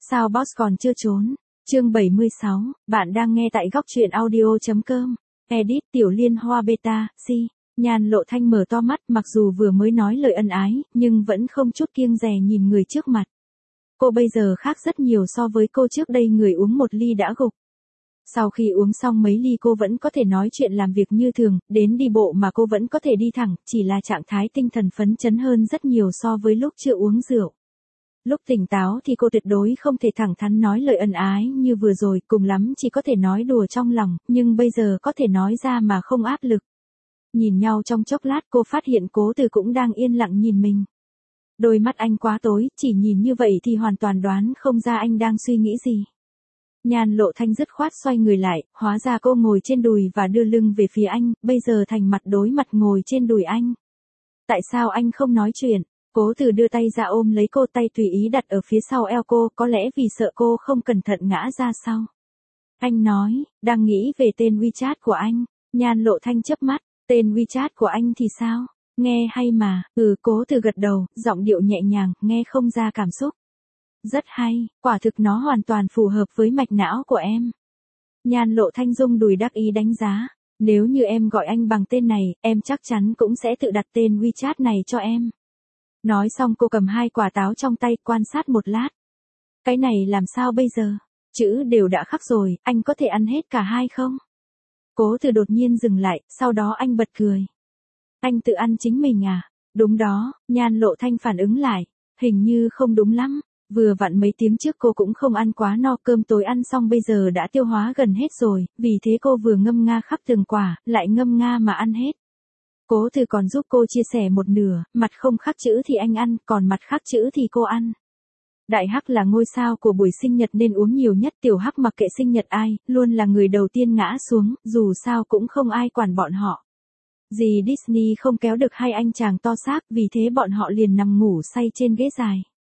Sao boss còn chưa trốn? Chương 76, bạn đang nghe tại góc truyện audio.com. Edit Tiểu Liên Hoa Beta, C. Nhan Lộ Thanh mở to mắt, mặc dù vừa mới nói lời ân ái, nhưng vẫn không chút kiêng dè nhìn người trước mặt. Cô bây giờ khác rất nhiều so với cô trước đây, người uống một ly đã gục. Sau khi uống xong mấy ly cô vẫn có thể nói chuyện làm việc như thường, đến đi bộ mà cô vẫn có thể đi thẳng, chỉ là trạng thái tinh thần phấn chấn hơn rất nhiều so với lúc chưa uống rượu. Lúc tỉnh táo thì cô tuyệt đối không thể thẳng thắn nói lời ân ái như vừa rồi, cùng lắm chỉ có thể nói đùa trong lòng, nhưng bây giờ có thể nói ra mà không áp lực. Nhìn nhau trong chốc lát, cô phát hiện Cố Từ cũng đang yên lặng nhìn mình. Đôi mắt anh quá tối, chỉ nhìn như vậy thì hoàn toàn đoán không ra anh đang suy nghĩ gì. Nhan Lộ Thanh dứt khoát xoay người lại, hóa ra cô ngồi trên đùi và đưa lưng về phía anh, bây giờ thành mặt đối mặt ngồi trên đùi anh. Tại sao anh không nói chuyện? Cố Từ đưa tay ra ôm lấy cô, tay tùy ý đặt ở phía sau eo cô, có lẽ vì sợ cô không cẩn thận ngã ra sau. Anh nói, đang nghĩ về tên WeChat của anh. Nhan Lộ Thanh chớp mắt, tên WeChat của anh thì sao? Nghe hay mà. Cố Từ gật đầu, giọng điệu nhẹ nhàng, nghe không ra cảm xúc. Rất hay, quả thực nó hoàn toàn phù hợp với mạch não của em. Nhan Lộ Thanh rung đùi đắc ý đánh giá. Nếu như em gọi anh bằng tên này, em chắc chắn cũng sẽ tự đặt tên WeChat này cho em. Nói xong cô cầm 2 quả táo trong tay, quan sát một lát. Cái này làm sao bây giờ? Chữ đều đã khắc rồi, anh có thể ăn hết cả 2 không? Cố Từ đột nhiên dừng lại, sau đó anh bật cười. Anh tự ăn chính mình à? Đúng đó, Nhan Lộ Thanh phản ứng lại. Hình như không đúng lắm. Vừa vặn mấy tiếng trước cô cũng không ăn quá no, cơm tối ăn xong bây giờ đã tiêu hóa gần hết rồi, vì thế cô vừa ngâm nga khắp từng quả, lại ngâm nga mà ăn hết. Cố Từ còn giúp cô chia sẻ một nửa, mặt không khắc chữ thì anh ăn, còn mặt khắc chữ thì cô ăn. Đại Hắc là ngôi sao của buổi sinh nhật nên uống nhiều nhất, Tiểu Hắc mặc kệ sinh nhật ai, luôn là người đầu tiên ngã xuống, dù sao cũng không ai quản bọn họ. Dì Disney không kéo được hai anh chàng to xác, vì thế bọn họ liền nằm ngủ say trên ghế dài.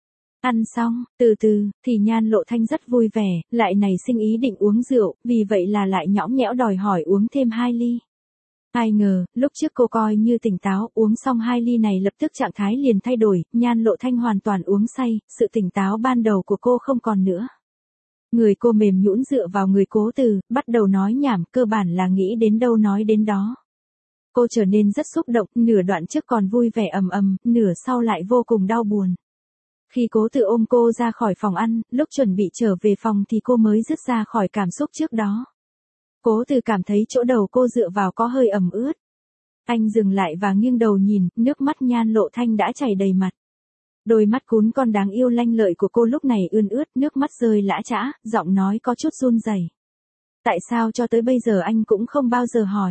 Ăn xong, từ từ, thì Nhan Lộ Thanh rất vui vẻ, lại nảy sinh ý định uống rượu, vì vậy là lại nhõng nhẽo đòi hỏi uống thêm 2 ly. Ai ngờ, lúc trước cô coi như tỉnh táo, uống xong 2 ly này lập tức trạng thái liền thay đổi, Nhan Lộ Thanh hoàn toàn uống say, sự tỉnh táo ban đầu của cô không còn nữa. Người cô mềm nhũn dựa vào người Cố Từ, bắt đầu nói nhảm, cơ bản là nghĩ đến đâu nói đến đó. Cô trở nên rất xúc động, nửa đoạn trước còn vui vẻ ầm ầm, nửa sau lại vô cùng đau buồn. Khi Cố Từ ôm cô ra khỏi phòng ăn, lúc chuẩn bị trở về phòng thì cô mới dứt ra khỏi cảm xúc trước đó. Cố Từ cảm thấy chỗ đầu cô dựa vào có hơi ẩm ướt. Anh dừng lại và nghiêng đầu nhìn, nước mắt Nhan Lộ Thanh đã chảy đầy mặt. Đôi mắt cún con đáng yêu lanh lợi của cô lúc này ươn ướt, nước mắt rơi lã chã, giọng nói có chút run rẩy. Tại sao cho tới bây giờ anh cũng không bao giờ hỏi?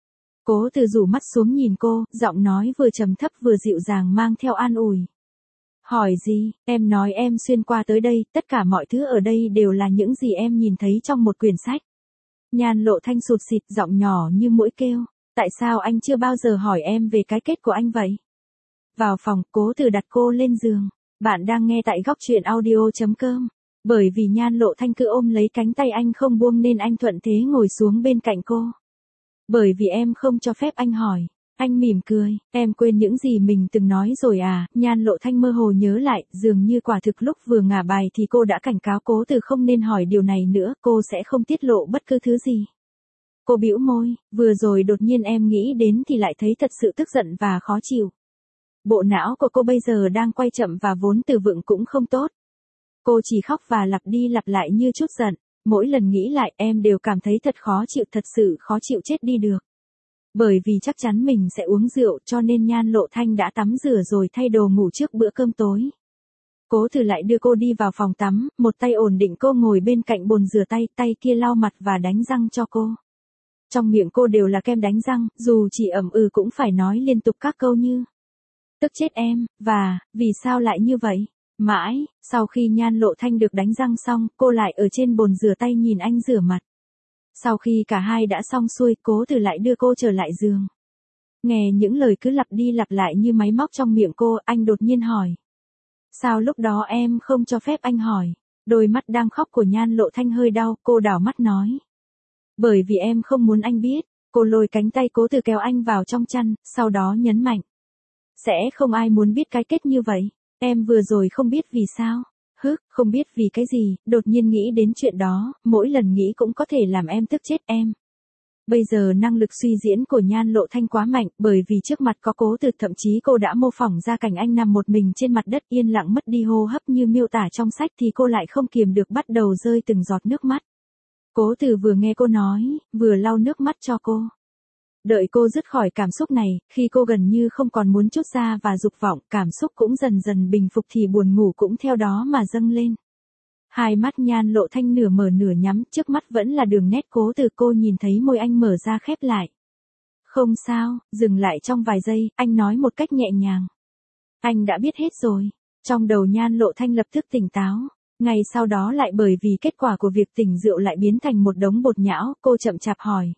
Cố Từ rủ mắt xuống nhìn cô, giọng nói vừa trầm thấp vừa dịu dàng mang theo an ủi. Hỏi gì? Em nói em xuyên qua tới đây, tất cả mọi thứ ở đây đều là những gì em nhìn thấy trong một quyển sách. Nhan Lộ Thanh sụt sịt, giọng nhỏ như muỗi kêu. Tại sao anh chưa bao giờ hỏi em về cái kết của anh vậy? Vào phòng, Cố Từ đặt cô lên giường. Bạn đang nghe tại góc truyện audio.com. Bởi vì Nhan Lộ Thanh cứ ôm lấy cánh tay anh không buông nên anh thuận thế ngồi xuống bên cạnh cô. Bởi vì em không cho phép anh hỏi. Anh mỉm cười, em quên những gì mình từng nói rồi à? Nhan Lộ Thanh mơ hồ nhớ lại, dường như quả thực lúc vừa ngả bài thì cô đã cảnh cáo Cố Từ không nên hỏi điều này nữa, cô sẽ không tiết lộ bất cứ thứ gì. Cô bĩu môi, vừa rồi đột nhiên em nghĩ đến thì lại thấy thật sự tức giận và khó chịu. Bộ não của cô bây giờ đang quay chậm và vốn từ vựng cũng không tốt. Cô chỉ khóc và lặp đi lặp lại như chút giận, mỗi lần nghĩ lại em đều cảm thấy thật khó chịu, thật sự khó chịu chết đi được. Bởi vì chắc chắn mình sẽ uống rượu cho nên Nhan Lộ Thanh đã tắm rửa rồi thay đồ ngủ trước bữa cơm tối. Cố Từ lại đưa cô đi vào phòng tắm, một tay ổn định cô ngồi bên cạnh bồn rửa tay, tay kia lau mặt và đánh răng cho cô. Trong miệng cô đều là kem đánh răng, dù chỉ cũng phải nói liên tục các câu như tức chết em, và vì sao lại như vậy? Mãi, sau khi Nhan Lộ Thanh được đánh răng xong, cô lại ở trên bồn rửa tay nhìn anh rửa mặt. Sau khi cả hai đã xong xuôi, Cố Từ lại đưa cô trở lại giường. Nghe những lời cứ lặp đi lặp lại như máy móc trong miệng cô, anh đột nhiên hỏi. Sao lúc đó em không cho phép anh hỏi? Đôi mắt đang khóc của Nhan Lộ Thanh hơi đau, cô đảo mắt nói. Bởi vì em không muốn anh biết. Cô lôi cánh tay Cố Từ kéo anh vào trong chăn, sau đó nhấn mạnh. Sẽ không ai muốn biết cái kết như vậy. Em vừa rồi không biết vì sao. Không biết vì cái gì, đột nhiên nghĩ đến chuyện đó, mỗi lần nghĩ cũng có thể làm em tức chết em. Bây giờ năng lực suy diễn của Nhan Lộ Thanh quá mạnh, bởi vì trước mặt có Cố Từ, thậm chí cô đã mô phỏng ra cảnh anh nằm một mình trên mặt đất yên lặng mất đi hô hấp như miêu tả trong sách thì cô lại không kiềm được bắt đầu rơi từng giọt nước mắt. Cố Từ vừa nghe cô nói, vừa lau nước mắt cho cô. Đợi cô dứt khỏi cảm xúc này, khi cô gần như không còn muốn trút ra và dục vọng, cảm xúc cũng dần dần bình phục thì buồn ngủ cũng theo đó mà dâng lên. Hai mắt Nhan Lộ Thanh nửa mở nửa nhắm, trước mắt vẫn là đường nét Cố Từ, cô nhìn thấy môi anh mở ra khép lại. Không sao, dừng lại trong vài giây, anh nói một cách nhẹ nhàng. Anh đã biết hết rồi. Trong đầu Nhan Lộ Thanh lập tức tỉnh táo. Ngày sau đó lại bởi vì kết quả của việc tỉnh rượu lại biến thành một đống bột nhão, cô chậm chạp hỏi.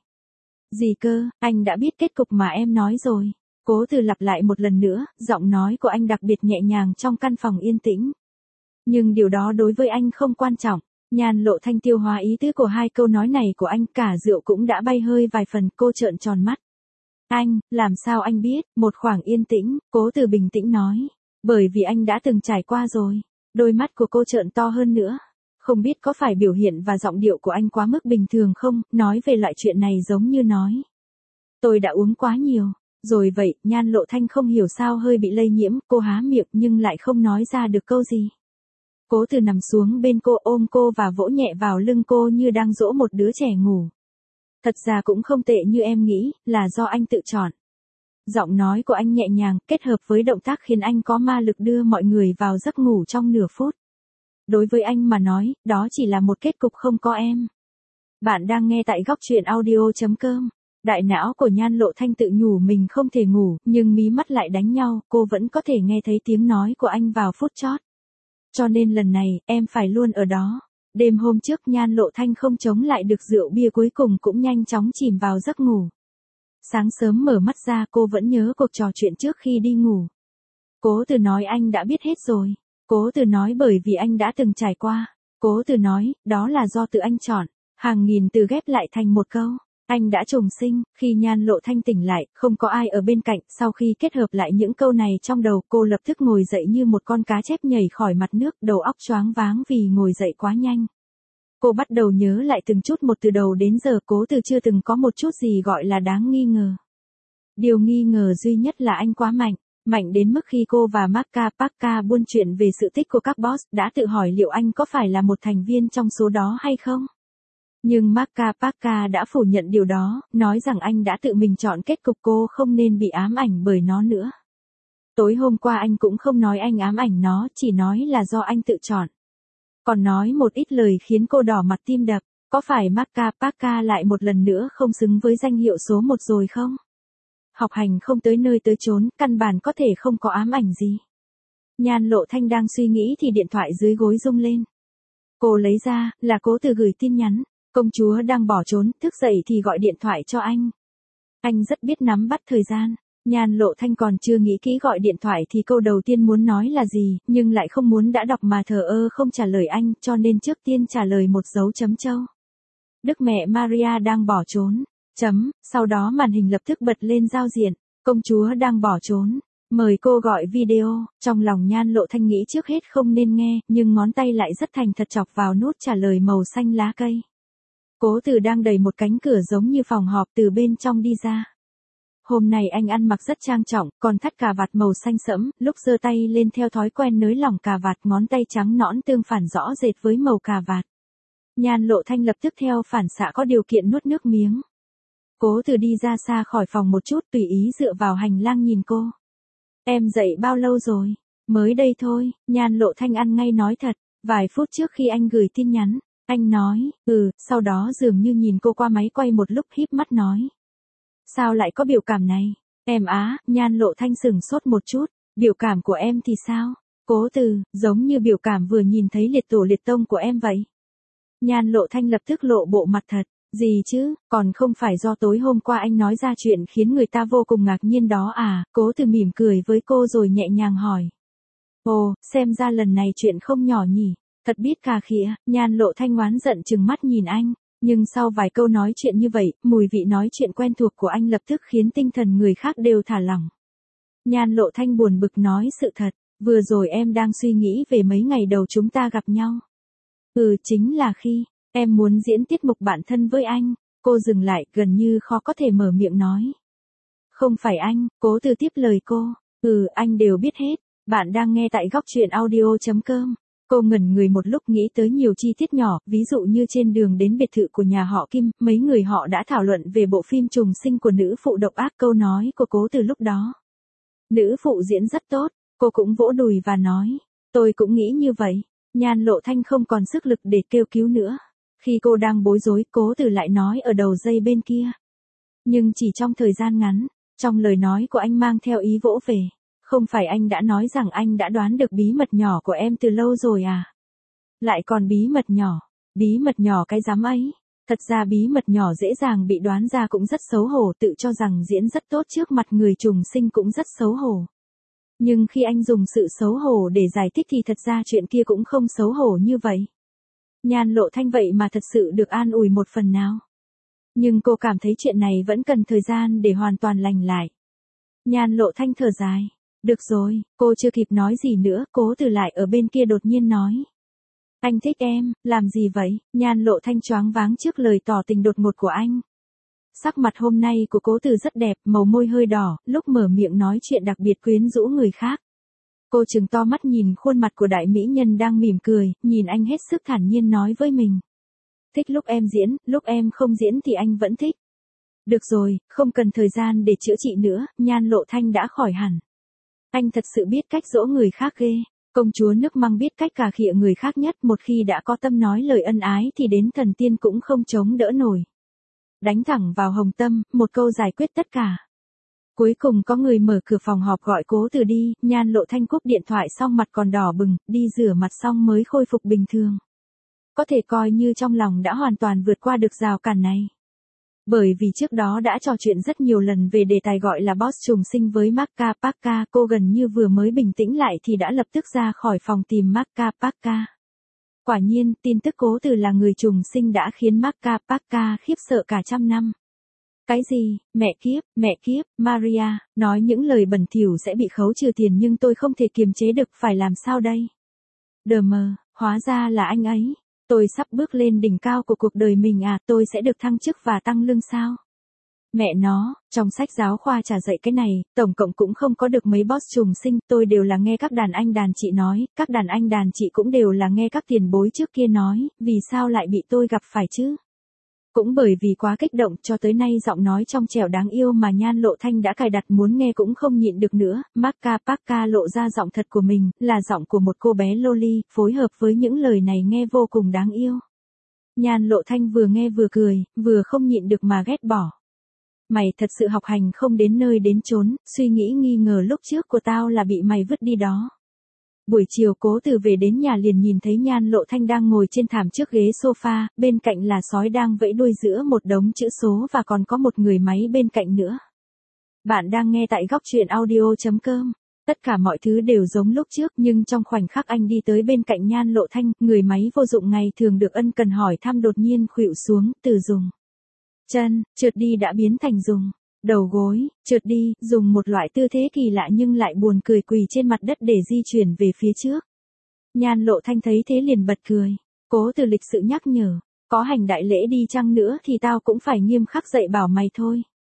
Gì cơ, anh đã biết kết cục mà em nói rồi. Cố Từ lặp lại một lần nữa, giọng nói của anh đặc biệt nhẹ nhàng trong căn phòng yên tĩnh. Nhưng điều đó đối với anh không quan trọng. Nhan Lộ Thanh tiêu hóa ý tứ của hai câu nói này của anh, cả rượu cũng đã bay hơi vài phần, cô trợn tròn mắt. Anh, làm sao anh biết? Một khoảng yên tĩnh, Cố Từ bình tĩnh nói. Bởi vì anh đã từng trải qua rồi. Đôi mắt của cô trợn to hơn nữa. Không biết có phải biểu hiện và giọng điệu của anh quá mức bình thường không, nói về loại chuyện này giống như nói. Tôi đã uống quá nhiều. Rồi vậy, Nhan Lộ Thanh không hiểu sao hơi bị lây nhiễm, cô há miệng nhưng lại không nói ra được câu gì. Cố Từ nằm xuống bên cô ôm cô và vỗ nhẹ vào lưng cô như đang dỗ một đứa trẻ ngủ. Thật ra cũng không tệ như em nghĩ, là do anh tự chọn. Giọng nói của anh nhẹ nhàng, kết hợp với động tác khiến anh có ma lực đưa mọi người vào giấc ngủ trong nửa phút. Đối với anh mà nói, đó chỉ là một kết cục không có em. Bạn đang nghe tại góc truyện audio.com. Đại não của Nhan Lộ Thanh tự nhủ mình không thể ngủ, nhưng mí mắt lại đánh nhau, cô vẫn có thể nghe thấy tiếng nói của anh vào phút chót. Cho nên lần này, em phải luôn ở đó. Đêm hôm trước Nhan Lộ Thanh không chống lại được rượu bia, cuối cùng cũng nhanh chóng chìm vào giấc ngủ. Sáng sớm mở mắt ra cô vẫn nhớ cuộc trò chuyện trước khi đi ngủ. Cố Từ nói anh đã biết hết rồi. Cố Từ nói bởi vì anh đã từng trải qua. Cố Từ nói, đó là do tự anh chọn. Hàng nghìn từ ghép lại thành một câu. Anh đã trùng sinh. Khi Nhan Lộ Thanh tỉnh lại, không có ai ở bên cạnh. Sau khi kết hợp lại những câu này trong đầu, cô lập tức ngồi dậy như một con cá chép nhảy khỏi mặt nước, đầu óc choáng váng vì ngồi dậy quá nhanh. Cô bắt đầu nhớ lại từng chút một từ đầu đến giờ. Cố Từ chưa từng có một chút gì gọi là đáng nghi ngờ. Điều nghi ngờ duy nhất là anh quá mạnh. Mạnh đến mức khi cô và Marka Parka buôn chuyện về sự tích của các boss, đã tự hỏi liệu anh có phải là một thành viên trong số đó hay không. Nhưng Marka Parka đã phủ nhận điều đó, nói rằng anh đã tự mình chọn kết cục, cô không nên bị ám ảnh bởi nó nữa. Tối hôm qua anh cũng không nói anh ám ảnh nó, chỉ nói là do anh tự chọn. Còn nói một ít lời khiến cô đỏ mặt tim đập, có phải Marka Parka lại một lần nữa không xứng với danh hiệu số 1 rồi không? Học hành không tới nơi tới chốn, căn bản có thể không có ám ảnh gì. Nhan Lộ Thanh đang suy nghĩ thì điện thoại dưới gối rung lên. Cô lấy ra, là Cố Từ gửi tin nhắn. Công chúa đang bỏ trốn, thức dậy thì gọi điện thoại cho anh. Anh rất biết nắm bắt thời gian. Nhan Lộ Thanh còn chưa nghĩ kỹ gọi điện thoại thì câu đầu tiên muốn nói là gì, nhưng lại không muốn đã đọc mà thờ ơ không trả lời anh, cho nên trước tiên trả lời một dấu chấm trâu. Đức mẹ Maria đang bỏ trốn. Sau đó màn hình lập tức bật lên giao diện. Công chúa đang bỏ trốn. Mời cô gọi video. Trong lòng Nhan Lộ Thanh nghĩ trước hết không nên nghe, nhưng ngón tay lại rất thành thật chọc vào nút trả lời màu xanh lá cây. Cố Từ đang đẩy một cánh cửa giống như phòng họp từ bên trong đi ra. Hôm nay anh ăn mặc rất trang trọng, còn thắt cà vạt màu xanh sẫm, lúc giơ tay lên theo thói quen nới lỏng cà vạt, ngón tay trắng nõn tương phản rõ rệt với màu cà vạt. Nhan Lộ Thanh lập tức theo phản xạ có điều kiện nuốt nước miếng. Cố Từ đi ra xa khỏi phòng một chút, tùy ý dựa vào hành lang nhìn cô. Em dậy bao lâu rồi? Mới đây thôi. Nhan Lộ Thanh ăn ngay nói thật. Vài phút trước khi anh gửi tin nhắn, anh nói, sau đó dường như nhìn cô qua máy quay một lúc híp mắt nói. Sao lại có biểu cảm này? Em á, Nhan Lộ Thanh sửng sốt một chút. Biểu cảm của em thì sao? Cố Từ, giống như biểu cảm vừa nhìn thấy liệt tổ liệt tông của em vậy. Nhan Lộ Thanh lập tức lộ bộ mặt thật. Gì chứ, còn không phải do tối hôm qua anh nói ra chuyện khiến người ta vô cùng ngạc nhiên đó à? Cố Từ mỉm cười với cô rồi nhẹ nhàng hỏi. Ồ, xem ra lần này chuyện không nhỏ nhỉ. Thật biết cà khịa. Nhan Lộ Thanh oán giận trừng mắt nhìn anh. Nhưng sau vài câu nói chuyện như vậy, mùi vị nói chuyện quen thuộc của anh lập tức khiến tinh thần người khác đều thả lỏng. Nhan Lộ Thanh buồn bực nói sự thật. Vừa rồi em đang suy nghĩ về mấy ngày đầu chúng ta gặp nhau. Chính là khi em muốn diễn tiết mục bạn thân với anh. Cô dừng lại, gần như khó có thể mở miệng nói. Không phải anh, Cố Từ tiếp lời cô. Anh đều biết hết. Bạn đang nghe tại góc truyện audio.com. Cô ngẩn người một lúc, nghĩ tới nhiều chi tiết nhỏ, ví dụ như trên đường đến biệt thự của nhà họ Kim, mấy người họ đã thảo luận về bộ phim trùng sinh của nữ phụ độc ác. Câu nói của Cố Từ lúc đó. Nữ phụ diễn rất tốt, cô cũng vỗ đùi và nói. Tôi cũng nghĩ như vậy. Nhan Lộ Thanh không còn sức lực để kêu cứu nữa. Khi cô đang bối rối, Cố Từ lại nói ở đầu dây bên kia. Nhưng chỉ trong thời gian ngắn, trong lời nói của anh mang theo ý vỗ về. Không phải anh đã nói rằng anh đã đoán được bí mật nhỏ của em từ lâu rồi à? Lại còn bí mật nhỏ cái dám ấy. Thật ra bí mật nhỏ dễ dàng bị đoán ra cũng rất xấu hổ, tự cho rằng diễn rất tốt trước mặt người trùng sinh cũng rất xấu hổ. Nhưng khi anh dùng sự xấu hổ để giải thích thì thật ra chuyện kia cũng không xấu hổ như vậy. Nhan Lộ Thanh vậy mà thật sự được an ủi một phần nào. Nhưng cô cảm thấy chuyện này vẫn cần thời gian để hoàn toàn lành lại. Nhan Lộ Thanh thở dài. Được rồi, cô chưa kịp nói gì nữa, Cố Từ lại ở bên kia đột nhiên nói. Anh thích em, làm gì vậy? Nhan Lộ Thanh choáng váng trước lời tỏ tình đột ngột của anh. Sắc mặt hôm nay của Cố Từ rất đẹp, màu môi hơi đỏ, lúc mở miệng nói chuyện đặc biệt quyến rũ người khác. Cô trừng to mắt nhìn khuôn mặt của đại mỹ nhân đang mỉm cười, nhìn anh hết sức thản nhiên nói với mình. Thích lúc em diễn, lúc em không diễn thì anh vẫn thích. Được rồi, không cần thời gian để chữa trị nữa, Nhan Lộ Thanh đã khỏi hẳn. Anh thật sự biết cách dỗ người khác ghê. Công chúa nước Măng biết cách cà khịa người khác nhất, một khi đã có tâm nói lời ân ái thì đến thần tiên cũng không chống đỡ nổi. Đánh thẳng vào hồng tâm, một câu giải quyết tất cả. Cuối cùng có người mở cửa phòng họp gọi Cố Từ đi, Nhan Lộ Thanh cúp điện thoại xong mặt còn đỏ bừng, đi rửa mặt xong mới khôi phục bình thường. Có thể coi như trong lòng đã hoàn toàn vượt qua được rào cản này. Bởi vì trước đó đã trò chuyện rất nhiều lần về đề tài gọi là boss trùng sinh với Marka Parka, cô gần như vừa mới bình tĩnh lại thì đã lập tức ra khỏi phòng tìm Marka Parka. Quả nhiên, tin tức Cố Từ là người trùng sinh đã khiến Marka Parka khiếp sợ cả trăm năm. Cái gì, mẹ kiếp, Maria, nói những lời bẩn thỉu sẽ bị khấu trừ tiền nhưng tôi không thể kiềm chế được, phải làm sao đây? Đờ mờ, hóa ra là anh ấy. Tôi sắp bước lên đỉnh cao của cuộc đời mình à, tôi sẽ được thăng chức và tăng lương sao? Mẹ nó, trong sách giáo khoa chả dạy cái này, tổng cộng cũng không có được mấy boss trùng sinh, tôi đều là nghe các đàn anh đàn chị nói, các đàn anh đàn chị cũng đều là nghe các tiền bối trước kia nói, vì sao lại bị tôi gặp phải chứ? Cũng bởi vì quá kích động cho tới nay giọng nói trong trẻo đáng yêu mà Nhan Lộ Thanh đã cài đặt muốn nghe cũng không nhịn được nữa, Marka Parka lộ ra giọng thật của mình, là giọng của một cô bé loli, phối hợp với những lời này nghe vô cùng đáng yêu. Nhan Lộ Thanh vừa nghe vừa cười, vừa không nhịn được mà ghét bỏ. Mày thật sự học hành không đến nơi đến chốn, suy nghĩ nghi ngờ lúc trước của tao là bị mày vứt đi đó. Buổi chiều Cố Từ về đến nhà liền nhìn thấy Nhan Lộ Thanh đang ngồi trên thảm trước ghế sofa, bên cạnh là sói đang vẫy đuôi giữa một đống chữ số và còn có một người máy bên cạnh nữa. Bạn đang nghe tại góc truyện audio.com. Tất cả mọi thứ đều giống lúc trước nhưng trong khoảnh khắc anh đi tới bên cạnh Nhan Lộ Thanh, người máy vô dụng ngày thường được ân cần hỏi thăm đột nhiên khuỵu xuống, từ dùng chân, trượt đi đã biến thành dùng đầu gối, trượt đi, dùng một loại tư thế kỳ lạ nhưng lại buồn cười quỳ trên mặt đất để di chuyển về phía trước. Nhan Lộ Thanh thấy thế liền bật cười. Cố Từ lịch sự nhắc nhở, có hành đại lễ đi chăng nữa thì tao cũng phải nghiêm khắc dạy bảo mày thôi.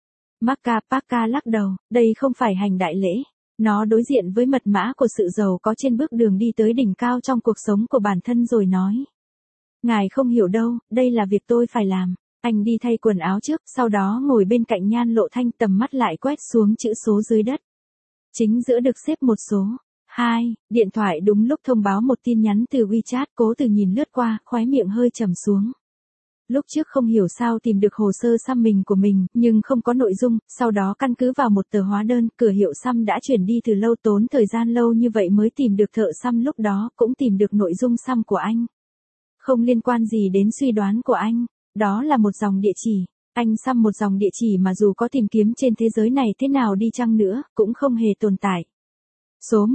Marka Parka lắc đầu, đây không phải hành đại lễ. Nó đối diện với mật mã của sự giàu có trên bước đường đi tới đỉnh cao trong cuộc sống của bản thân rồi nói. Ngài không hiểu đâu, đây là việc tôi phải làm. Anh đi thay quần áo trước, sau đó ngồi bên cạnh Nhan Lộ Thanh, tầm mắt lại quét xuống chữ số dưới đất. Chính giữa được xếp một số 2, điện thoại đúng lúc thông báo một tin nhắn từ WeChat, Cố Từ nhìn lướt qua, khóe miệng hơi trầm xuống. Lúc trước không hiểu sao tìm được hồ sơ xăm mình của mình, nhưng không có nội dung, sau đó căn cứ vào một tờ hóa đơn, cửa hiệu xăm đã chuyển đi từ lâu, tốn thời gian lâu như vậy mới tìm được thợ xăm lúc đó, cũng tìm được nội dung xăm của anh. Không liên quan gì đến suy đoán của anh, đó là một dòng địa chỉ. Anh xăm một dòng địa chỉ mà dù có tìm kiếm trên thế giới này thế nào đi chăng nữa, cũng không hề tồn tại. Số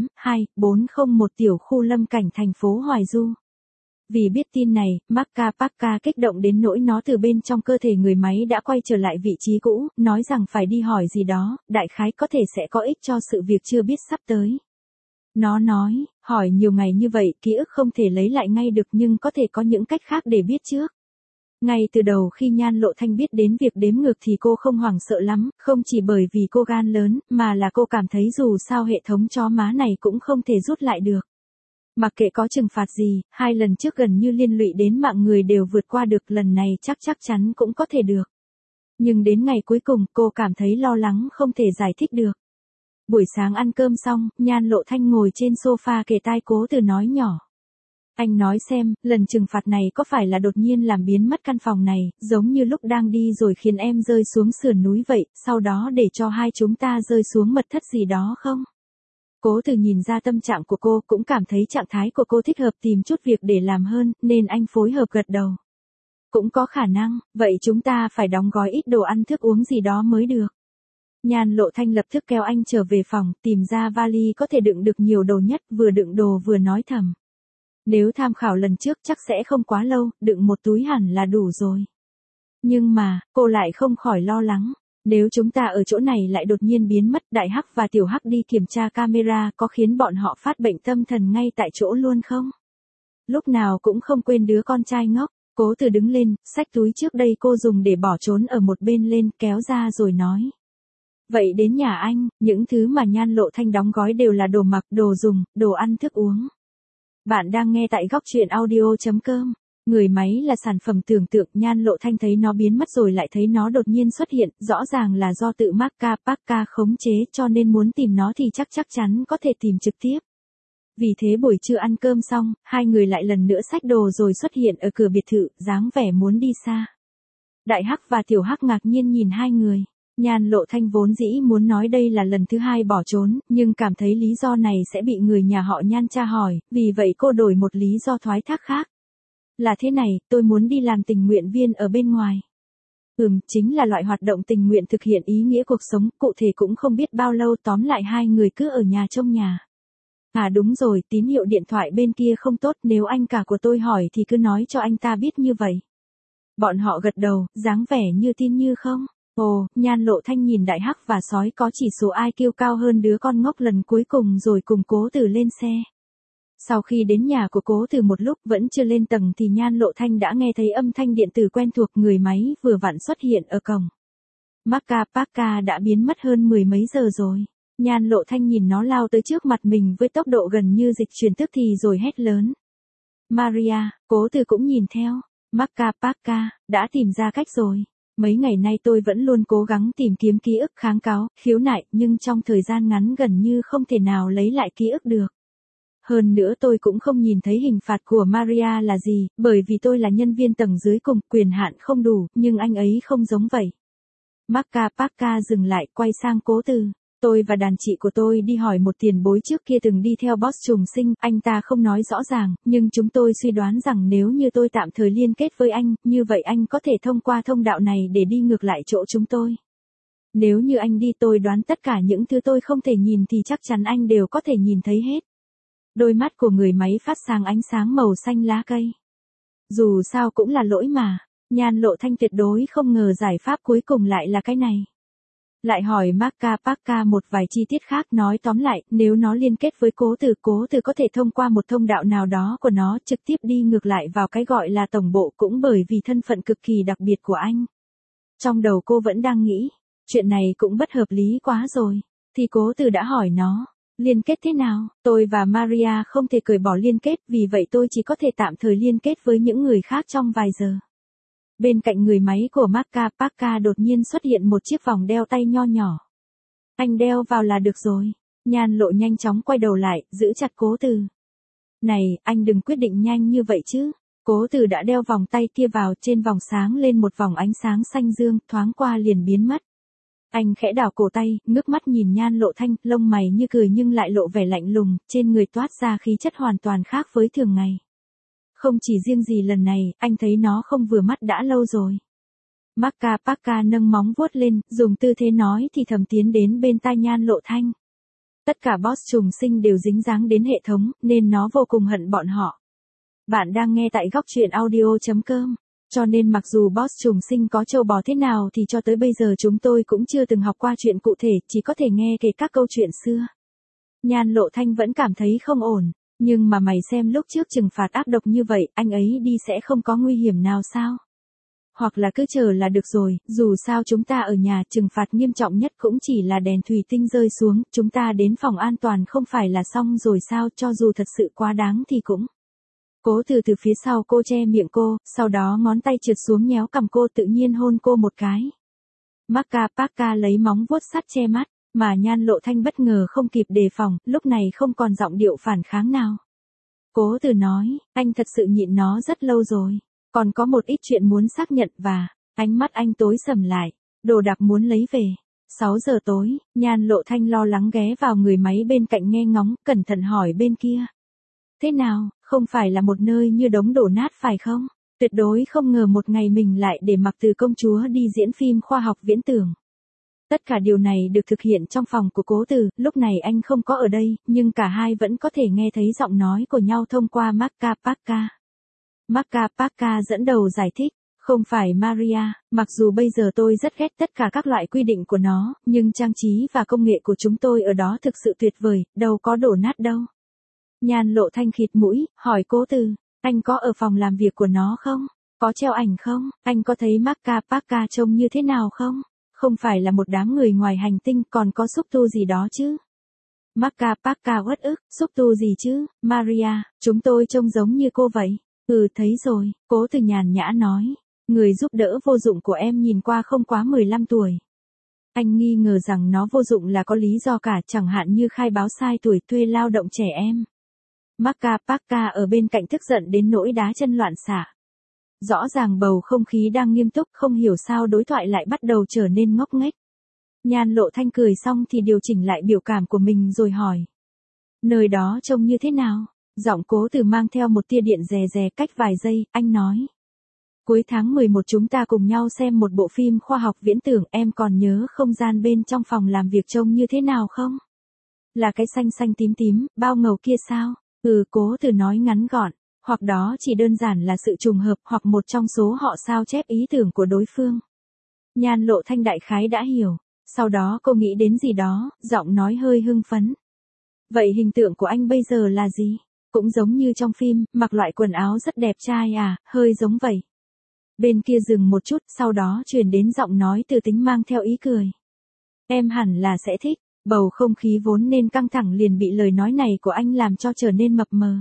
182-401 tiểu khu Lâm Cảnh thành phố Hoài Du. Vì biết tin này, Marka Parka kích động đến nỗi nó từ bên trong cơ thể người máy đã quay trở lại vị trí cũ, nói rằng phải đi hỏi gì đó, đại khái có thể sẽ có ích cho sự việc chưa biết sắp tới. Nó nói, hỏi nhiều ngày như vậy ký ức không thể lấy lại ngay được nhưng có thể có những cách khác để biết trước. Ngay từ đầu khi Nhan Lộ Thanh biết đến việc đếm ngược thì cô không hoảng sợ lắm, không chỉ bởi vì cô gan lớn, mà là cô cảm thấy dù sao hệ thống chó má này cũng không thể rút lại được. Mặc kệ có trừng phạt gì, 2 lần trước gần như liên lụy đến mạng người đều vượt qua được, lần này chắc chắn cũng có thể được. Nhưng đến ngày cuối cùng cô cảm thấy lo lắng không thể giải thích được. Buổi sáng ăn cơm xong, Nhan Lộ Thanh ngồi trên sofa kề tai Cố Từ nói nhỏ. Anh nói xem, lần trừng phạt này có phải là đột nhiên làm biến mất căn phòng này, giống như lúc đang đi rồi khiến em rơi xuống sườn núi vậy, sau đó để cho hai chúng ta rơi xuống mật thất gì đó không? Cố Từ nhìn ra tâm trạng của cô, cũng cảm thấy trạng thái của cô thích hợp tìm chút việc để làm hơn, nên anh phối hợp gật đầu. Cũng có khả năng, vậy chúng ta phải đóng gói ít đồ ăn thức uống gì đó mới được. Nhan Lộ Thanh lập tức kéo anh trở về phòng, tìm ra vali có thể đựng được nhiều đồ nhất, vừa đựng đồ vừa nói thầm. Nếu tham khảo lần trước chắc sẽ không quá lâu, đựng một túi hẳn là đủ rồi. Nhưng mà, cô lại không khỏi lo lắng. Nếu chúng ta ở chỗ này lại đột nhiên biến mất, Đại Hắc và Tiểu Hắc đi kiểm tra camera có khiến bọn họ phát bệnh tâm thần ngay tại chỗ luôn không? Lúc nào cũng không quên đứa con trai ngốc. Cố Từ đứng lên, xách túi trước đây cô dùng để bỏ trốn ở một bên lên, kéo ra rồi nói. Vậy đến nhà anh, những thứ mà Nhan Lộ Thanh đóng gói đều là đồ mặc, đồ dùng, đồ ăn thức uống. Bạn đang nghe tại góc truyện audio.com. Người máy là sản phẩm tưởng tượng, Nhan Lộ Thanh thấy nó biến mất rồi lại thấy nó đột nhiên xuất hiện, rõ ràng là do tự Marka Parka khống chế, cho nên muốn tìm nó thì chắc chắn có thể tìm trực tiếp. Vì thế buổi trưa ăn cơm xong, hai người lại lần nữa xách đồ rồi xuất hiện ở cửa biệt thự, dáng vẻ muốn đi xa. Đại Hắc và Tiểu Hắc ngạc nhiên nhìn hai người. Nhan Lộ Thanh vốn dĩ muốn nói đây là lần thứ 2 bỏ trốn, nhưng cảm thấy lý do này sẽ bị người nhà họ Nhan tra hỏi, vì vậy cô đổi một lý do thoái thác khác. Là thế này, tôi muốn đi làm tình nguyện viên ở bên ngoài. Chính là loại hoạt động tình nguyện thực hiện ý nghĩa cuộc sống, cụ thể cũng không biết bao lâu, tóm lại hai người cứ ở nhà trông nhà. À đúng rồi, tín hiệu điện thoại bên kia không tốt, nếu anh cả của tôi hỏi thì cứ nói cho anh ta biết như vậy. Bọn họ gật đầu, dáng vẻ như tin như không. Ồ, Nhan Lộ Thanh nhìn Đại Hắc và Sói có chỉ số IQ cao hơn đứa con ngốc lần cuối cùng rồi cùng Cố Từ lên xe. Sau khi đến nhà của Cố Từ một lúc vẫn chưa lên tầng thì Nhan Lộ Thanh đã nghe thấy âm thanh điện tử quen thuộc, người máy vừa vặn xuất hiện ở cổng. Marka Parka đã biến mất hơn 10 mấy giờ rồi. Nhan Lộ Thanh nhìn nó lao tới trước mặt mình với tốc độ gần như dịch chuyển tức thì rồi hét lớn. Maria, Cố Từ cũng nhìn theo. Marka Parka, đã tìm ra cách rồi. Mấy ngày nay tôi vẫn luôn cố gắng tìm kiếm ký ức, kháng cáo, khiếu nại, nhưng trong thời gian ngắn gần như không thể nào lấy lại ký ức được. Hơn nữa tôi cũng không nhìn thấy hình phạt của Maria là gì, bởi vì tôi là nhân viên tầng dưới cùng, quyền hạn không đủ, nhưng anh ấy không giống vậy. Marka Parka dừng lại, quay sang Cố Từ. Tôi và đàn chị của tôi đi hỏi một tiền bối trước kia từng đi theo boss trùng sinh, anh ta không nói rõ ràng, nhưng chúng tôi suy đoán rằng nếu như tôi tạm thời liên kết với anh, như vậy anh có thể thông qua thông đạo này để đi ngược lại chỗ chúng tôi. Nếu như anh đi, tôi đoán tất cả những thứ tôi không thể nhìn thì chắc chắn anh đều có thể nhìn thấy hết. Đôi mắt của người máy phát sáng ánh sáng màu xanh lá cây. Dù sao cũng là lỗi mà, Nhan Lộ Thanh tuyệt đối không ngờ giải pháp cuối cùng lại là cái này. Lại hỏi Marka Parka một vài chi tiết khác, nói tóm lại, nếu nó liên kết với Cố Từ có thể thông qua một thông đạo nào đó của nó trực tiếp đi ngược lại vào cái gọi là tổng bộ, cũng bởi vì thân phận cực kỳ đặc biệt của anh. Trong đầu cô vẫn đang nghĩ, chuyện này cũng bất hợp lý quá rồi, thì Cố Từ đã hỏi nó, liên kết thế nào? Tôi và Maria không thể cởi bỏ liên kết, vì vậy tôi chỉ có thể tạm thời liên kết với những người khác trong vài giờ. Bên cạnh người máy của Marka Parka đột nhiên xuất hiện một chiếc vòng đeo tay nho nhỏ. Anh đeo vào là được rồi. Nhan Lộ nhanh chóng quay đầu lại, giữ chặt Cố Từ. Này, anh đừng quyết định nhanh như vậy chứ. Cố Từ đã đeo vòng tay kia vào, trên vòng sáng lên một vòng ánh sáng xanh dương, thoáng qua liền biến mất. Anh khẽ đảo cổ tay, ngước mắt nhìn Nhan Lộ Thanh, lông mày như cười nhưng lại lộ vẻ lạnh lùng, trên người toát ra khí chất hoàn toàn khác với thường ngày. Không chỉ riêng gì lần này, anh thấy nó không vừa mắt đã lâu rồi. Marka Parka nâng móng vuốt lên, dùng tư thế nói thì thầm tiến đến bên tai Nhan Lộ Thanh. Tất cả boss trùng sinh đều dính dáng đến hệ thống, nên nó vô cùng hận bọn họ. Bạn đang nghe tại góc truyện audio.com. Cho nên mặc dù boss trùng sinh có trâu bò thế nào thì cho tới bây giờ chúng tôi cũng chưa từng học qua chuyện cụ thể, chỉ có thể nghe kể các câu chuyện xưa. Nhan Lộ Thanh vẫn cảm thấy không ổn, nhưng mà mày xem lúc trước trừng phạt ác độc như vậy, anh ấy đi sẽ không có nguy hiểm nào sao? Hoặc là cứ chờ là được rồi, dù sao chúng ta ở nhà, trừng phạt nghiêm trọng nhất cũng chỉ là đèn thủy tinh rơi xuống, chúng ta đến phòng an toàn không phải là xong rồi sao, cho dù thật sự quá đáng thì cũng. Cố từ phía sau cô che miệng cô, sau đó ngón tay trượt xuống nhéo cằm cô, tự nhiên hôn cô một cái. Parka lấy móng vuốt sắt che mắt, mà Nhan Lộ Thanh bất ngờ không kịp đề phòng, lúc này không còn giọng điệu phản kháng nào. Cố Từ nói, anh thật sự nhịn nó rất lâu rồi, còn có một ít chuyện muốn xác nhận và, ánh mắt anh tối sầm lại, đồ đạc muốn lấy về. 6 giờ tối, Nhan Lộ Thanh lo lắng ghé vào người máy bên cạnh nghe ngóng, cẩn thận hỏi bên kia. Thế nào, không phải là một nơi như đống đổ nát phải không? Tuyệt đối không ngờ một ngày mình lại để mặc Từ công chúa đi diễn phim khoa học viễn tưởng. Tất cả điều này được thực hiện trong phòng của Cố Từ, lúc này anh không có ở đây, nhưng cả hai vẫn có thể nghe thấy giọng nói của nhau thông qua Parka dẫn đầu giải thích, không phải Maria, mặc dù bây giờ tôi rất ghét tất cả các loại quy định của nó, nhưng trang trí và công nghệ của chúng tôi ở đó thực sự tuyệt vời, đâu có đổ nát đâu. Nhan Lộ Thanh khịt mũi, hỏi Cố Từ, anh có ở phòng làm việc của nó không? Có treo ảnh không? Anh có thấy Parka trông như thế nào không? Không phải là một đám người ngoài hành tinh, còn có xúc tu gì đó chứ? Parka uất ức, xúc tu gì chứ, Maria, chúng tôi trông giống như cô vậy. Thấy rồi, Cố Từ nhàn nhã nói. Người giúp đỡ vô dụng của em nhìn qua không quá 15 tuổi. Anh nghi ngờ rằng nó vô dụng là có lý do cả, chẳng hạn như khai báo sai tuổi, thuê lao động trẻ em. Parka ở bên cạnh tức giận đến nỗi đá chân loạn xạ. Rõ ràng bầu không khí đang nghiêm túc, không hiểu sao đối thoại lại bắt đầu trở nên ngốc nghếch. Nhan Lộ Thanh cười xong thì điều chỉnh lại biểu cảm của mình rồi hỏi. Nơi đó trông như thế nào? Giọng Cố Từ mang theo một tia điện rè rè, cách vài giây, anh nói. Cuối tháng 11 chúng ta cùng nhau xem một bộ phim khoa học viễn tưởng, em còn nhớ không gian bên trong phòng làm việc trông như thế nào không? Là cái xanh xanh tím tím, bao ngầu kia sao? Cố Từ nói ngắn gọn, hoặc đó chỉ đơn giản là sự trùng hợp, hoặc một trong số họ sao chép ý tưởng của đối phương. Nhan Lộ Thanh đại khái đã hiểu, sau đó cô nghĩ đến gì đó, giọng nói hơi hưng phấn. Vậy hình tượng của anh bây giờ là gì? Cũng giống như trong phim, mặc loại quần áo rất đẹp trai à, hơi giống vậy. Bên kia dừng một chút, sau đó truyền đến giọng nói từ tính mang theo ý cười. Em hẳn là sẽ thích, bầu không khí vốn nên căng thẳng liền bị lời nói này của anh làm cho trở nên mập mờ.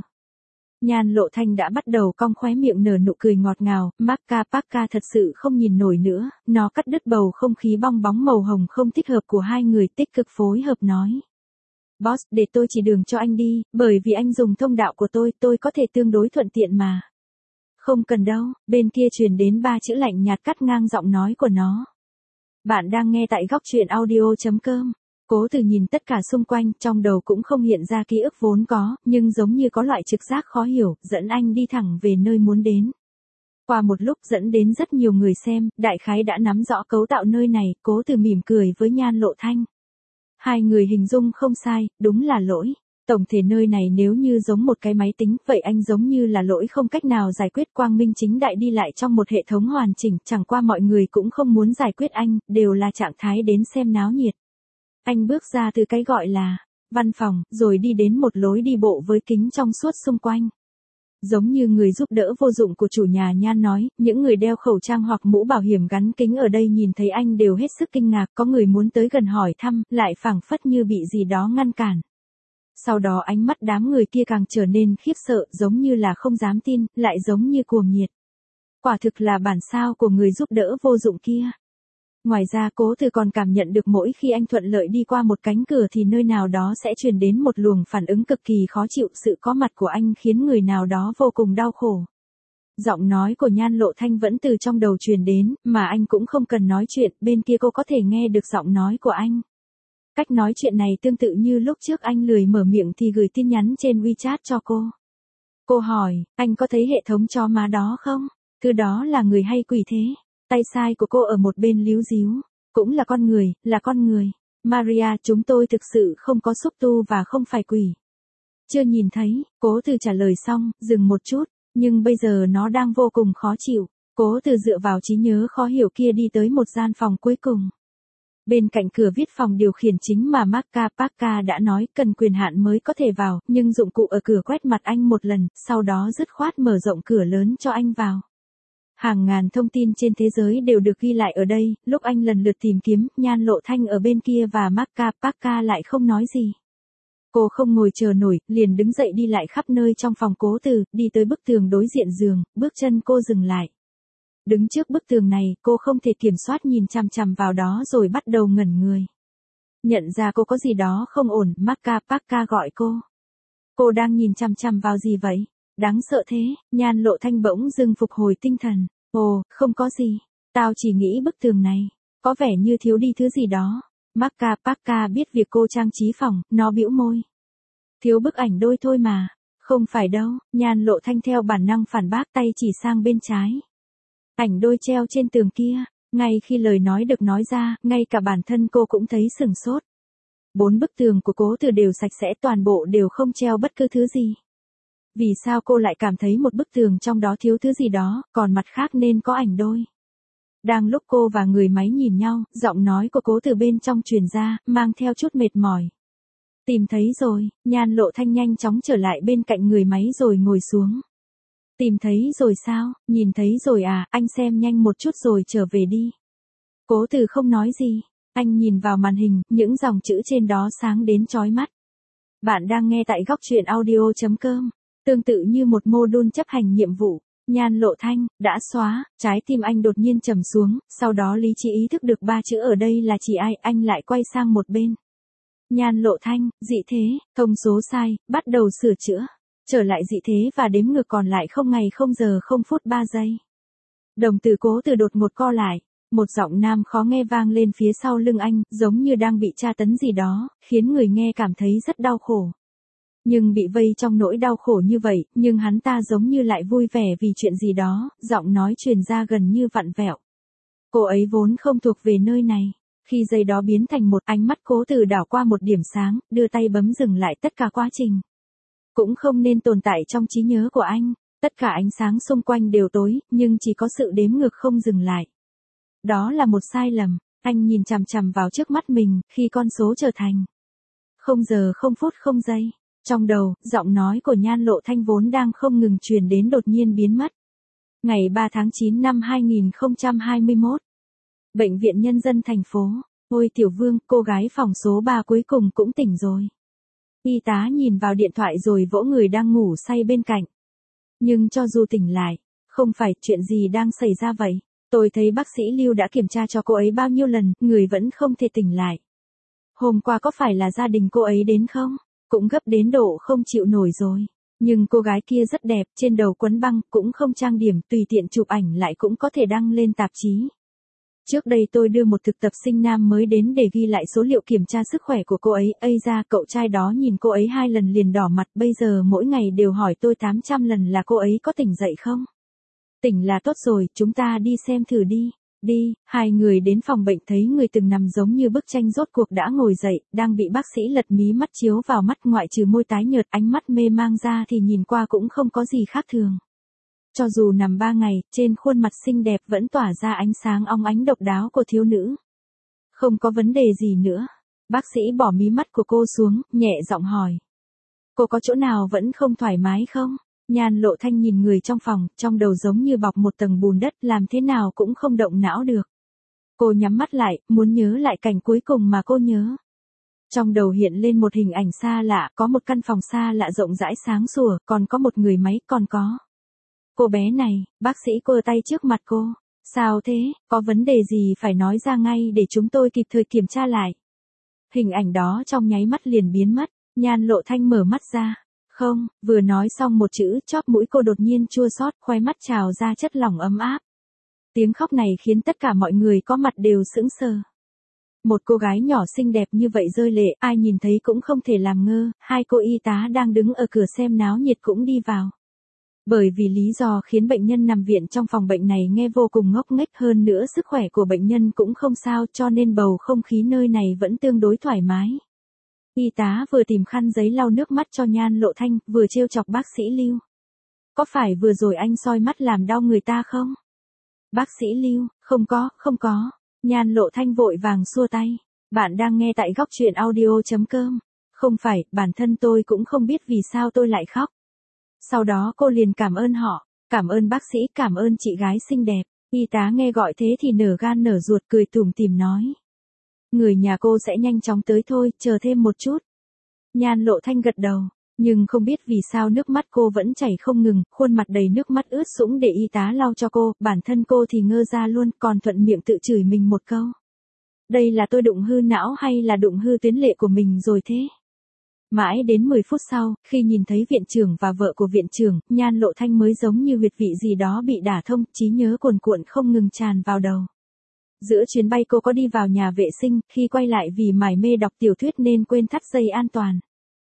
Nhan Lộ Thanh đã bắt đầu cong khóe miệng nở nụ cười ngọt ngào, Parka thật sự không nhìn nổi nữa, nó cắt đứt bầu không khí bong bóng màu hồng không thích hợp của hai người, tích cực phối hợp nói. Boss, để tôi chỉ đường cho anh đi, bởi vì anh dùng thông đạo của tôi có thể tương đối thuận tiện mà. Không cần đâu, bên kia truyền đến 3 chữ lạnh nhạt cắt ngang giọng nói của nó. Bạn đang nghe tại góc truyện audio.com. Cố Từ nhìn tất cả xung quanh, trong đầu cũng không hiện ra ký ức vốn có, nhưng giống như có loại trực giác khó hiểu, dẫn anh đi thẳng về nơi muốn đến. Qua một lúc dẫn đến rất nhiều người xem, đại khái đã nắm rõ cấu tạo nơi này, Cố Từ mỉm cười với Nhan Lộ Thanh. Hai người hình dung không sai, đúng là lỗi. Tổng thể nơi này nếu như giống một cái máy tính, vậy anh giống như là lỗi không cách nào giải quyết, quang minh chính đại đi lại trong một hệ thống hoàn chỉnh, chẳng qua mọi người cũng không muốn giải quyết anh, đều là trạng thái đến xem náo nhiệt. Anh bước ra từ cái gọi là văn phòng, rồi đi đến một lối đi bộ với kính trong suốt xung quanh. Giống như người giúp đỡ vô dụng của chủ nhà Nhan nói, những người đeo khẩu trang hoặc mũ bảo hiểm gắn kính ở đây nhìn thấy anh đều hết sức kinh ngạc, có người muốn tới gần hỏi thăm, lại phảng phất như bị gì đó ngăn cản. Sau đó ánh mắt đám người kia càng trở nên khiếp sợ, giống như là không dám tin, lại giống như cuồng nhiệt. Quả thực là bản sao của người giúp đỡ vô dụng kia. Ngoài ra Cố Từ còn cảm nhận được mỗi khi anh thuận lợi đi qua một cánh cửa thì nơi nào đó sẽ truyền đến một luồng phản ứng cực kỳ khó chịu, sự có mặt của anh khiến người nào đó vô cùng đau khổ. Giọng nói của Nhan Lộ Thanh vẫn từ trong đầu truyền đến, mà anh cũng không cần nói chuyện, bên kia cô có thể nghe được giọng nói của anh. Cách nói chuyện này tương tự như lúc trước anh lười mở miệng thì gửi tin nhắn trên WeChat cho cô. Cô hỏi, anh có thấy hệ thống chó má đó không? Cứ đó là người hay quỷ thế? Tay sai của cô ở một bên líu díu. Cũng là con người, là con người. Maria, chúng tôi thực sự không có xúc tu và không phải quỷ. Chưa nhìn thấy, Cố Từ trả lời xong, dừng một chút, nhưng bây giờ nó đang vô cùng khó chịu. Cố Từ dựa vào trí nhớ khó hiểu kia đi tới một gian phòng cuối cùng. Bên cạnh cửa viết phòng điều khiển chính mà Parker đã nói cần quyền hạn mới có thể vào, nhưng dụng cụ ở cửa quét mặt anh một lần, sau đó dứt khoát mở rộng cửa lớn cho anh vào. Hàng ngàn thông tin trên thế giới đều được ghi lại ở đây, lúc anh lần lượt tìm kiếm, Nhan Lộ Thanh ở bên kia và Parker lại không nói gì. Cô không ngồi chờ nổi, liền đứng dậy đi lại khắp nơi trong phòng Cố Từ, đi tới bức tường đối diện giường, bước chân cô dừng lại. Đứng trước bức tường này, cô không thể kiểm soát nhìn chằm chằm vào đó rồi bắt đầu ngẩn người. Nhận ra cô có gì đó không ổn, Parker gọi cô. Cô đang nhìn chằm chằm vào gì vậy? Đáng sợ thế, Nhan Lộ Thanh bỗng dưng phục hồi tinh thần. Ồ, không có gì. Tao chỉ nghĩ bức tường này, có vẻ như thiếu đi thứ gì đó. Parker biết việc cô trang trí phòng, nó bĩu môi. Thiếu bức ảnh đôi thôi mà. Không phải đâu, Nhan Lộ Thanh theo bản năng phản bác, tay chỉ sang bên trái. Ảnh đôi treo trên tường kia, ngay khi lời nói được nói ra, ngay cả bản thân cô cũng thấy sửng sốt. 4 bức tường của Cố Từ đều sạch sẽ, toàn bộ đều không treo bất cứ thứ gì. Vì sao cô lại cảm thấy một bức tường trong đó thiếu thứ gì đó, còn mặt khác nên có ảnh đôi? Đang lúc cô và người máy nhìn nhau, giọng nói của Cố Từ bên trong truyền ra, mang theo chút mệt mỏi. Tìm thấy rồi, Nhan Lộ Thanh nhanh chóng trở lại bên cạnh người máy rồi ngồi xuống. Tìm thấy rồi sao, nhìn thấy rồi à, anh xem nhanh một chút rồi trở về đi. Cố Từ không nói gì, anh nhìn vào màn hình, những dòng chữ trên đó sáng đến chói mắt. Bạn đang nghe tại góc truyện audio.com. Tương tự như một mô đun chấp hành nhiệm vụ, Nhan Lộ Thanh, đã xóa, trái tim anh đột nhiên trầm xuống, sau đó lý trí ý thức được 3 chữ ở đây là chỉ ai, anh lại quay sang một bên. Nhan Lộ Thanh, dị thế, thông số sai, bắt đầu sửa chữa. Trở lại dị thế và đếm ngược còn lại 0 ngày 0 giờ 0 phút 3 giây. Đồng tử Cố Từ đột ngột co lại, một giọng nam khó nghe vang lên phía sau lưng anh, giống như đang bị tra tấn gì đó, khiến người nghe cảm thấy rất đau khổ. Nhưng bị vây trong nỗi đau khổ như vậy, nhưng hắn ta giống như lại vui vẻ vì chuyện gì đó, giọng nói truyền ra gần như vặn vẹo. Cô ấy vốn không thuộc về nơi này. Khi giây đó biến thành một, ánh mắt Cố Từ đảo qua một điểm sáng, đưa tay bấm dừng lại tất cả quá trình. Cũng không nên tồn tại trong trí nhớ của anh. Tất cả ánh sáng xung quanh đều tối, nhưng chỉ có sự đếm ngược không dừng lại. Đó là một sai lầm. Anh nhìn chằm chằm vào trước mắt mình, khi con số trở thành 0 giờ 0 phút 0 giây. Trong đầu, giọng nói của Nhan Lộ Thanh vốn đang không ngừng truyền đến đột nhiên biến mất. Ngày 3 tháng 9 năm 2021. Bệnh viện Nhân dân thành phố. Ôi Tiểu Vương, cô gái phòng số 3 cuối cùng cũng tỉnh rồi. Y tá nhìn vào điện thoại rồi vỗ người đang ngủ say bên cạnh. Nhưng cho dù tỉnh lại, không phải chuyện gì đang xảy ra vậy. Tôi thấy bác sĩ Lưu đã kiểm tra cho cô ấy bao nhiêu lần, người vẫn không thể tỉnh lại. Hôm qua có phải là gia đình cô ấy đến không? Cũng gấp đến độ không chịu nổi rồi. Nhưng cô gái kia rất đẹp, trên đầu quấn băng, cũng không trang điểm, tùy tiện chụp ảnh lại cũng có thể đăng lên tạp chí. Trước đây tôi đưa một thực tập sinh nam mới đến để ghi lại số liệu kiểm tra sức khỏe của cô ấy, ây ra cậu trai đó nhìn cô ấy 2 lần liền đỏ mặt, bây giờ mỗi ngày đều hỏi tôi 800 lần là cô ấy có tỉnh dậy không? Tỉnh là tốt rồi, chúng ta đi xem thử đi. Đi, 2 người đến phòng bệnh thấy người từng nằm giống như bức tranh rốt cuộc đã ngồi dậy, đang bị bác sĩ lật mí mắt chiếu vào mắt, ngoại trừ môi tái nhợt, ánh mắt mê mang ra thì nhìn qua cũng không có gì khác thường. Cho dù nằm 3 ngày, trên khuôn mặt xinh đẹp vẫn tỏa ra ánh sáng óng ánh độc đáo của thiếu nữ. Không có vấn đề gì nữa. Bác sĩ bỏ mí mắt của cô xuống, nhẹ giọng hỏi. Cô có chỗ nào vẫn không thoải mái không? Nhan Lộ Thanh nhìn người trong phòng, trong đầu giống như bọc một tầng bùn đất, làm thế nào cũng không động não được. Cô nhắm mắt lại, muốn nhớ lại cảnh cuối cùng mà cô nhớ. Trong đầu hiện lên một hình ảnh xa lạ, có một căn phòng xa lạ rộng rãi sáng sủa, còn có một người máy, còn có cô bé này. Bác sĩ giơ tay trước mặt cô. Sao thế, có vấn đề gì phải nói ra ngay để chúng tôi kịp thời kiểm tra lại. Hình ảnh đó trong nháy mắt liền biến mất, Nhan Lộ Thanh mở mắt ra. Không, vừa nói xong một chữ, chóp mũi cô đột nhiên chua xót, khóe mắt trào ra chất lỏng ấm áp. Tiếng khóc này khiến tất cả mọi người có mặt đều sững sờ. Một cô gái nhỏ xinh đẹp như vậy rơi lệ, ai nhìn thấy cũng không thể làm ngơ, 2 cô y tá đang đứng ở cửa xem náo nhiệt cũng đi vào. Bởi vì lý do khiến bệnh nhân nằm viện trong phòng bệnh này nghe vô cùng ngốc nghếch, hơn nữa sức khỏe của bệnh nhân cũng không sao, cho nên bầu không khí nơi này vẫn tương đối thoải mái. Y tá vừa tìm khăn giấy lau nước mắt cho Nhan Lộ Thanh, vừa trêu chọc bác sĩ Lưu. Có phải vừa rồi anh soi mắt làm đau người ta không? Bác sĩ Lưu, không có. Nhan Lộ Thanh vội vàng xua tay. Bạn đang nghe tại góc truyện audio.com. Không phải, bản thân tôi cũng không biết vì sao tôi lại khóc. Sau đó cô liền cảm ơn họ, cảm ơn bác sĩ, cảm ơn chị gái xinh đẹp. Y tá nghe gọi thế thì nở gan nở ruột cười tủm tỉm nói. Người nhà cô sẽ nhanh chóng tới thôi, chờ thêm một chút. Nhan Lộ Thanh gật đầu, nhưng không biết vì sao nước mắt cô vẫn chảy không ngừng, khuôn mặt đầy nước mắt ướt sũng để y tá lau cho cô, bản thân cô thì ngơ ra luôn, còn thuận miệng tự chửi mình một câu. Đây là tôi đụng hư não hay là đụng hư tuyến lệ của mình rồi thế? Mãi đến 10 phút sau, khi nhìn thấy viện trưởng và vợ của viện trưởng, Nhan Lộ Thanh mới giống như huyệt vị gì đó bị đả thông, trí nhớ cuồn cuộn không ngừng tràn vào đầu. Giữa chuyến bay cô có đi vào nhà vệ sinh, khi quay lại vì mải mê đọc tiểu thuyết nên quên thắt dây an toàn.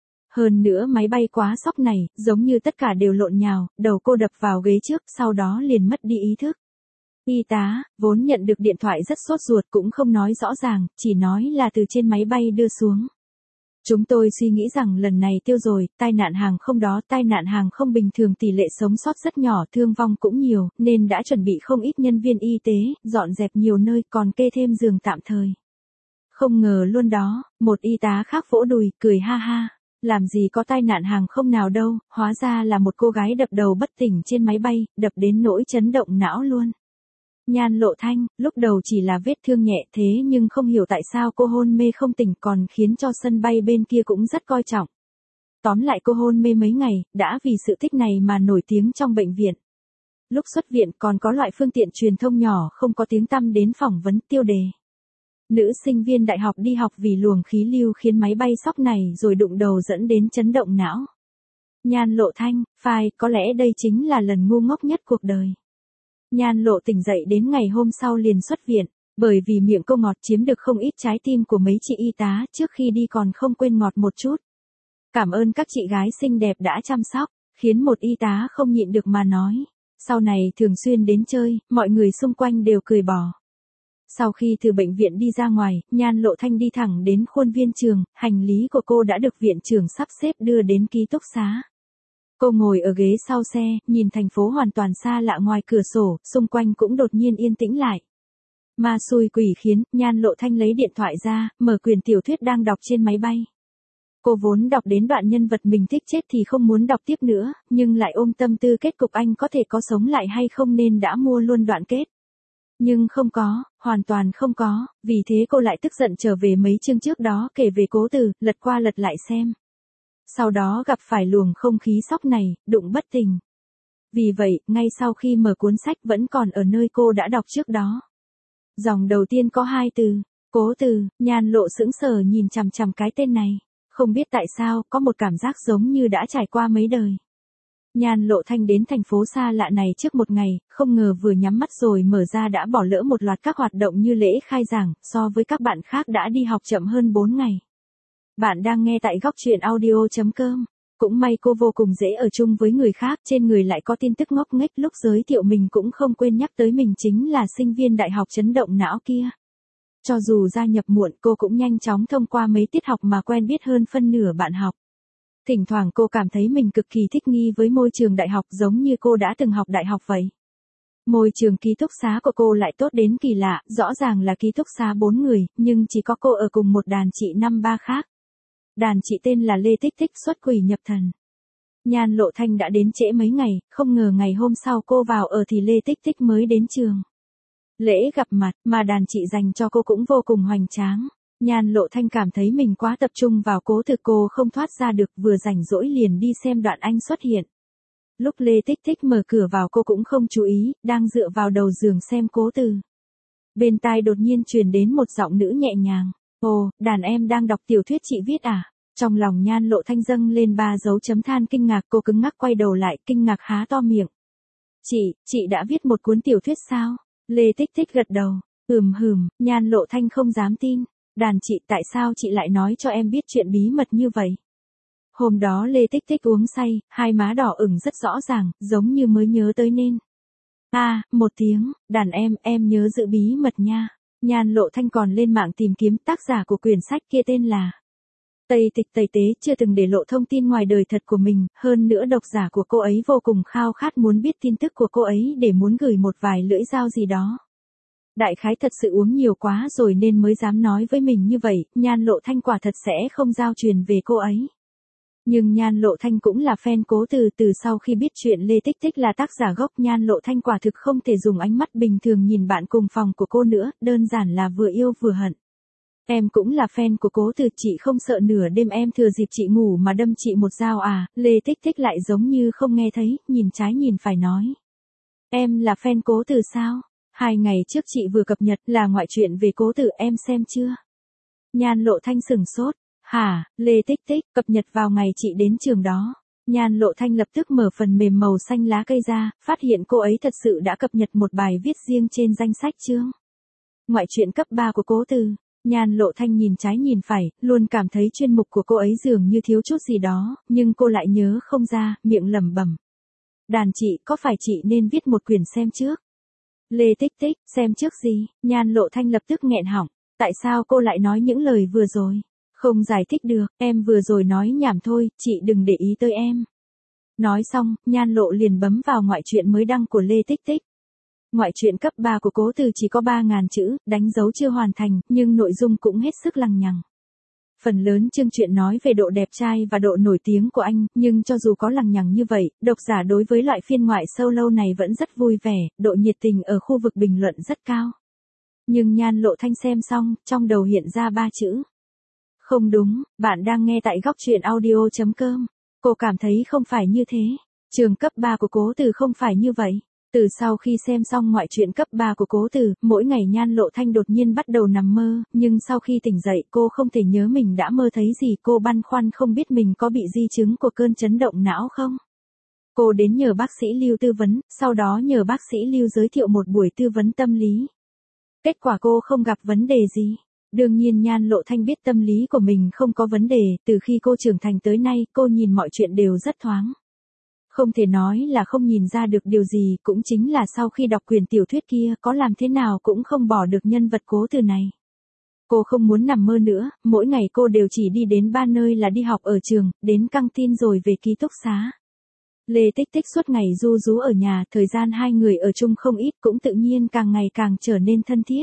Hơn nữa máy bay quá sóc này, giống như tất cả đều lộn nhào, đầu cô đập vào ghế trước, sau đó liền mất đi ý thức. Y tá, vốn nhận được điện thoại rất sốt ruột cũng không nói rõ ràng, chỉ nói là từ trên máy bay đưa xuống. Chúng tôi suy nghĩ rằng lần này tiêu rồi, tai nạn hàng không đó, tai nạn hàng không bình thường tỷ lệ sống sót rất nhỏ, thương vong cũng nhiều, nên đã chuẩn bị không ít nhân viên y tế, dọn dẹp nhiều nơi, còn kê thêm giường tạm thời. Không ngờ luôn đó, một y tá khác vỗ đùi, cười ha ha. Làm gì có tai nạn hàng không nào đâu, hóa ra là một cô gái đập đầu bất tỉnh trên máy bay, đập đến nỗi chấn động não luôn. Nhan Lộ Thanh, lúc đầu chỉ là vết thương nhẹ thế nhưng không hiểu tại sao cô hôn mê không tỉnh còn khiến cho sân bay bên kia cũng rất coi trọng. Tóm lại cô hôn mê mấy ngày, đã vì sự tích này mà nổi tiếng trong bệnh viện. Lúc xuất viện còn có loại phương tiện truyền thông nhỏ không có tiếng tăm đến phỏng vấn tiêu đề. Nữ sinh viên đại học đi học vì luồng khí lưu khiến máy bay sóc này rồi đụng đầu dẫn đến chấn động não. Nhan Lộ Thanh, phai, có lẽ đây chính là lần ngu ngốc nhất cuộc đời. Nhan Lộ tỉnh dậy đến ngày hôm sau liền xuất viện, bởi vì miệng cô ngọt chiếm được không ít trái tim của mấy chị y tá, trước khi đi còn không quên ngọt một chút. Cảm ơn các chị gái xinh đẹp đã chăm sóc, khiến một y tá không nhịn được mà nói. Sau này thường xuyên đến chơi, mọi người xung quanh đều cười bỏ. Sau khi từ bệnh viện đi ra ngoài, Nhan Lộ Thanh đi thẳng đến khuôn viên trường, hành lý của cô đã được viện trưởng sắp xếp đưa đến ký túc xá. Cô ngồi ở ghế sau xe, nhìn thành phố hoàn toàn xa lạ ngoài cửa sổ, xung quanh cũng đột nhiên yên tĩnh lại. Ma xui quỷ khiến, Nhan Lộ Thanh lấy điện thoại ra, mở quyển tiểu thuyết đang đọc trên máy bay. Cô vốn đọc đến đoạn nhân vật mình thích chết thì không muốn đọc tiếp nữa, nhưng lại ôm tâm tư kết cục anh có thể có sống lại hay không nên đã mua luôn đoạn kết. Nhưng không có, hoàn toàn không có, vì thế cô lại tức giận trở về mấy chương trước đó kể về Cố Từ, lật qua lật lại xem. Sau đó gặp phải luồng không khí sóc này, đụng bất tỉnh. Vì vậy, ngay sau khi mở cuốn sách vẫn còn ở nơi cô đã đọc trước đó. Dòng đầu tiên có 2 từ, Cố Từ, Nhan Lộ sững sờ nhìn chằm chằm cái tên này. Không biết tại sao, có một cảm giác giống như đã trải qua mấy đời. Nhan Lộ Thanh đến thành phố xa lạ này trước một ngày, không ngờ vừa nhắm mắt rồi mở ra đã bỏ lỡ một loạt các hoạt động như lễ khai giảng, so với các bạn khác đã đi học chậm hơn 4 ngày. Bạn đang nghe tại góc truyện audio.com. Cũng may cô vô cùng dễ ở chung với người khác, trên người lại có tin tức ngốc nghếch, lúc giới thiệu mình cũng không quên nhắc tới mình chính là sinh viên đại học chấn động não kia. Cho dù gia nhập muộn cô cũng nhanh chóng thông qua mấy tiết học mà quen biết hơn phân nửa bạn học. Thỉnh thoảng cô cảm thấy mình cực kỳ thích nghi với môi trường đại học giống như cô đã từng học đại học vậy. Môi trường ký túc xá của cô lại tốt đến kỳ lạ, rõ ràng là ký túc xá 4 người, nhưng chỉ có cô ở cùng một đàn chị năm ba khác. Đàn chị tên là Lê Tích Tích, xuất quỷ nhập thần. Nhan Lộ Thanh đã đến trễ mấy ngày, không ngờ ngày hôm sau cô vào ở thì Lê Tích Tích mới đến trường. Lễ gặp mặt mà đàn chị dành cho cô cũng vô cùng hoành tráng. Nhan Lộ Thanh cảm thấy mình quá tập trung vào Cố Từ cô không thoát ra được, vừa rảnh rỗi liền đi xem đoạn anh xuất hiện. Lúc Lê Tích Tích mở cửa vào cô cũng không chú ý, đang dựa vào đầu giường xem Cố Từ. Bên tai đột nhiên truyền đến một giọng nữ nhẹ nhàng. Ồ, đàn em đang đọc tiểu thuyết chị viết à? Trong lòng Nhan Lộ Thanh dâng lên 3 dấu chấm than kinh ngạc, cô cứng ngắc quay đầu lại, kinh ngạc há to miệng. Chị đã viết một cuốn tiểu thuyết sao? Lê Tích Tích gật đầu. Nhan Lộ Thanh không dám tin. Đàn chị, tại sao chị lại nói cho em biết chuyện bí mật như vậy? Hôm đó Lê Tích Tích uống say, hai má đỏ ửng rất rõ ràng, giống như mới nhớ tới nên. Một tiếng, đàn em nhớ giữ bí mật nha. Nhan Lộ Thanh còn lên mạng tìm kiếm tác giả của quyển sách kia tên là Tây Tịch Tây Tế, chưa từng để lộ thông tin ngoài đời thật của mình, hơn nữa độc giả của cô ấy vô cùng khao khát muốn biết tin tức của cô ấy để muốn gửi một vài lưỡi dao gì đó. Đại khái thật sự uống nhiều quá rồi nên mới dám nói với mình như vậy, Nhan Lộ Thanh quả thật sẽ không giao truyền về cô ấy. Nhưng Nhan Lộ Thanh cũng là fan Cố Từ sau khi biết chuyện Lê Tích Tích là tác giả gốc, Nhan Lộ Thanh quả thực không thể dùng ánh mắt bình thường nhìn bạn cùng phòng của cô nữa, đơn giản là vừa yêu vừa hận. Em cũng là fan của Cố Từ, chị không sợ nửa đêm em thừa dịp chị ngủ mà đâm chị một dao à? Lê Tích Tích lại giống như không nghe thấy, nhìn trái nhìn phải nói. Em là fan Cố Từ sao? 2 ngày trước chị vừa cập nhật là ngoại truyện về Cố Từ, em xem chưa? Nhan Lộ Thanh sửng sốt. Hả, Lê Tích Tích, cập nhật vào ngày chị đến trường đó. Nhan Lộ Thanh lập tức mở phần mềm màu xanh lá cây ra, phát hiện cô ấy thật sự đã cập nhật một bài viết riêng trên danh sách chương. Ngoại truyện cấp 3 của Cố Từ. Nhan Lộ Thanh nhìn trái nhìn phải, luôn cảm thấy chuyên mục của cô ấy dường như thiếu chút gì đó, nhưng cô lại nhớ không ra, miệng lẩm bẩm. Đàn chị, có phải chị nên viết một quyển xem trước? Lê Tích Tích, xem trước gì? Nhan Lộ Thanh lập tức nghẹn họng. Tại sao cô lại nói những lời vừa rồi? Không giải thích được, em vừa rồi nói nhảm thôi, chị đừng để ý tới em. Nói xong, Nhan Lộ liền bấm vào ngoại truyện mới đăng của Lê Tích Tích. Ngoại truyện cấp 3 của Cố Từ chỉ có 3.000 chữ, đánh dấu chưa hoàn thành, nhưng nội dung cũng hết sức lằng nhằng. Phần lớn chương truyện nói về độ đẹp trai và độ nổi tiếng của anh, nhưng cho dù có lằng nhằng như vậy, độc giả đối với loại phiên ngoại solo này vẫn rất vui vẻ, độ nhiệt tình ở khu vực bình luận rất cao. Nhưng Nhan Lộ Thanh xem xong, trong đầu hiện ra 3 chữ. Không đúng, bạn đang nghe tại góc truyện audio.com. Cô cảm thấy không phải như thế. Trường cấp 3 của Cố Từ không phải như vậy. Từ sau khi xem xong ngoại truyện cấp 3 của Cố Từ, mỗi ngày Nhan Lộ Thanh đột nhiên bắt đầu nằm mơ, nhưng sau khi tỉnh dậy cô không thể nhớ mình đã mơ thấy gì, cô băn khoăn không biết mình có bị di chứng của cơn chấn động não không. Cô đến nhờ bác sĩ Lưu tư vấn, sau đó nhờ bác sĩ Lưu giới thiệu một buổi tư vấn tâm lý. Kết quả cô không gặp vấn đề gì. Đương nhiên Nhan Lộ Thanh biết tâm lý của mình không có vấn đề, từ khi cô trưởng thành tới nay, cô nhìn mọi chuyện đều rất thoáng. Không thể nói là không nhìn ra được điều gì, cũng chính là sau khi đọc quyển tiểu thuyết kia, có làm thế nào cũng không bỏ được nhân vật Cố Từ này. Cô không muốn nằm mơ nữa, mỗi ngày cô đều chỉ đi đến 3 nơi là đi học ở trường, đến căng tin rồi về ký túc xá. Lê Tích Tích suốt ngày ru rú ở nhà, thời gian hai người ở chung không ít, cũng tự nhiên càng ngày càng trở nên thân thiết.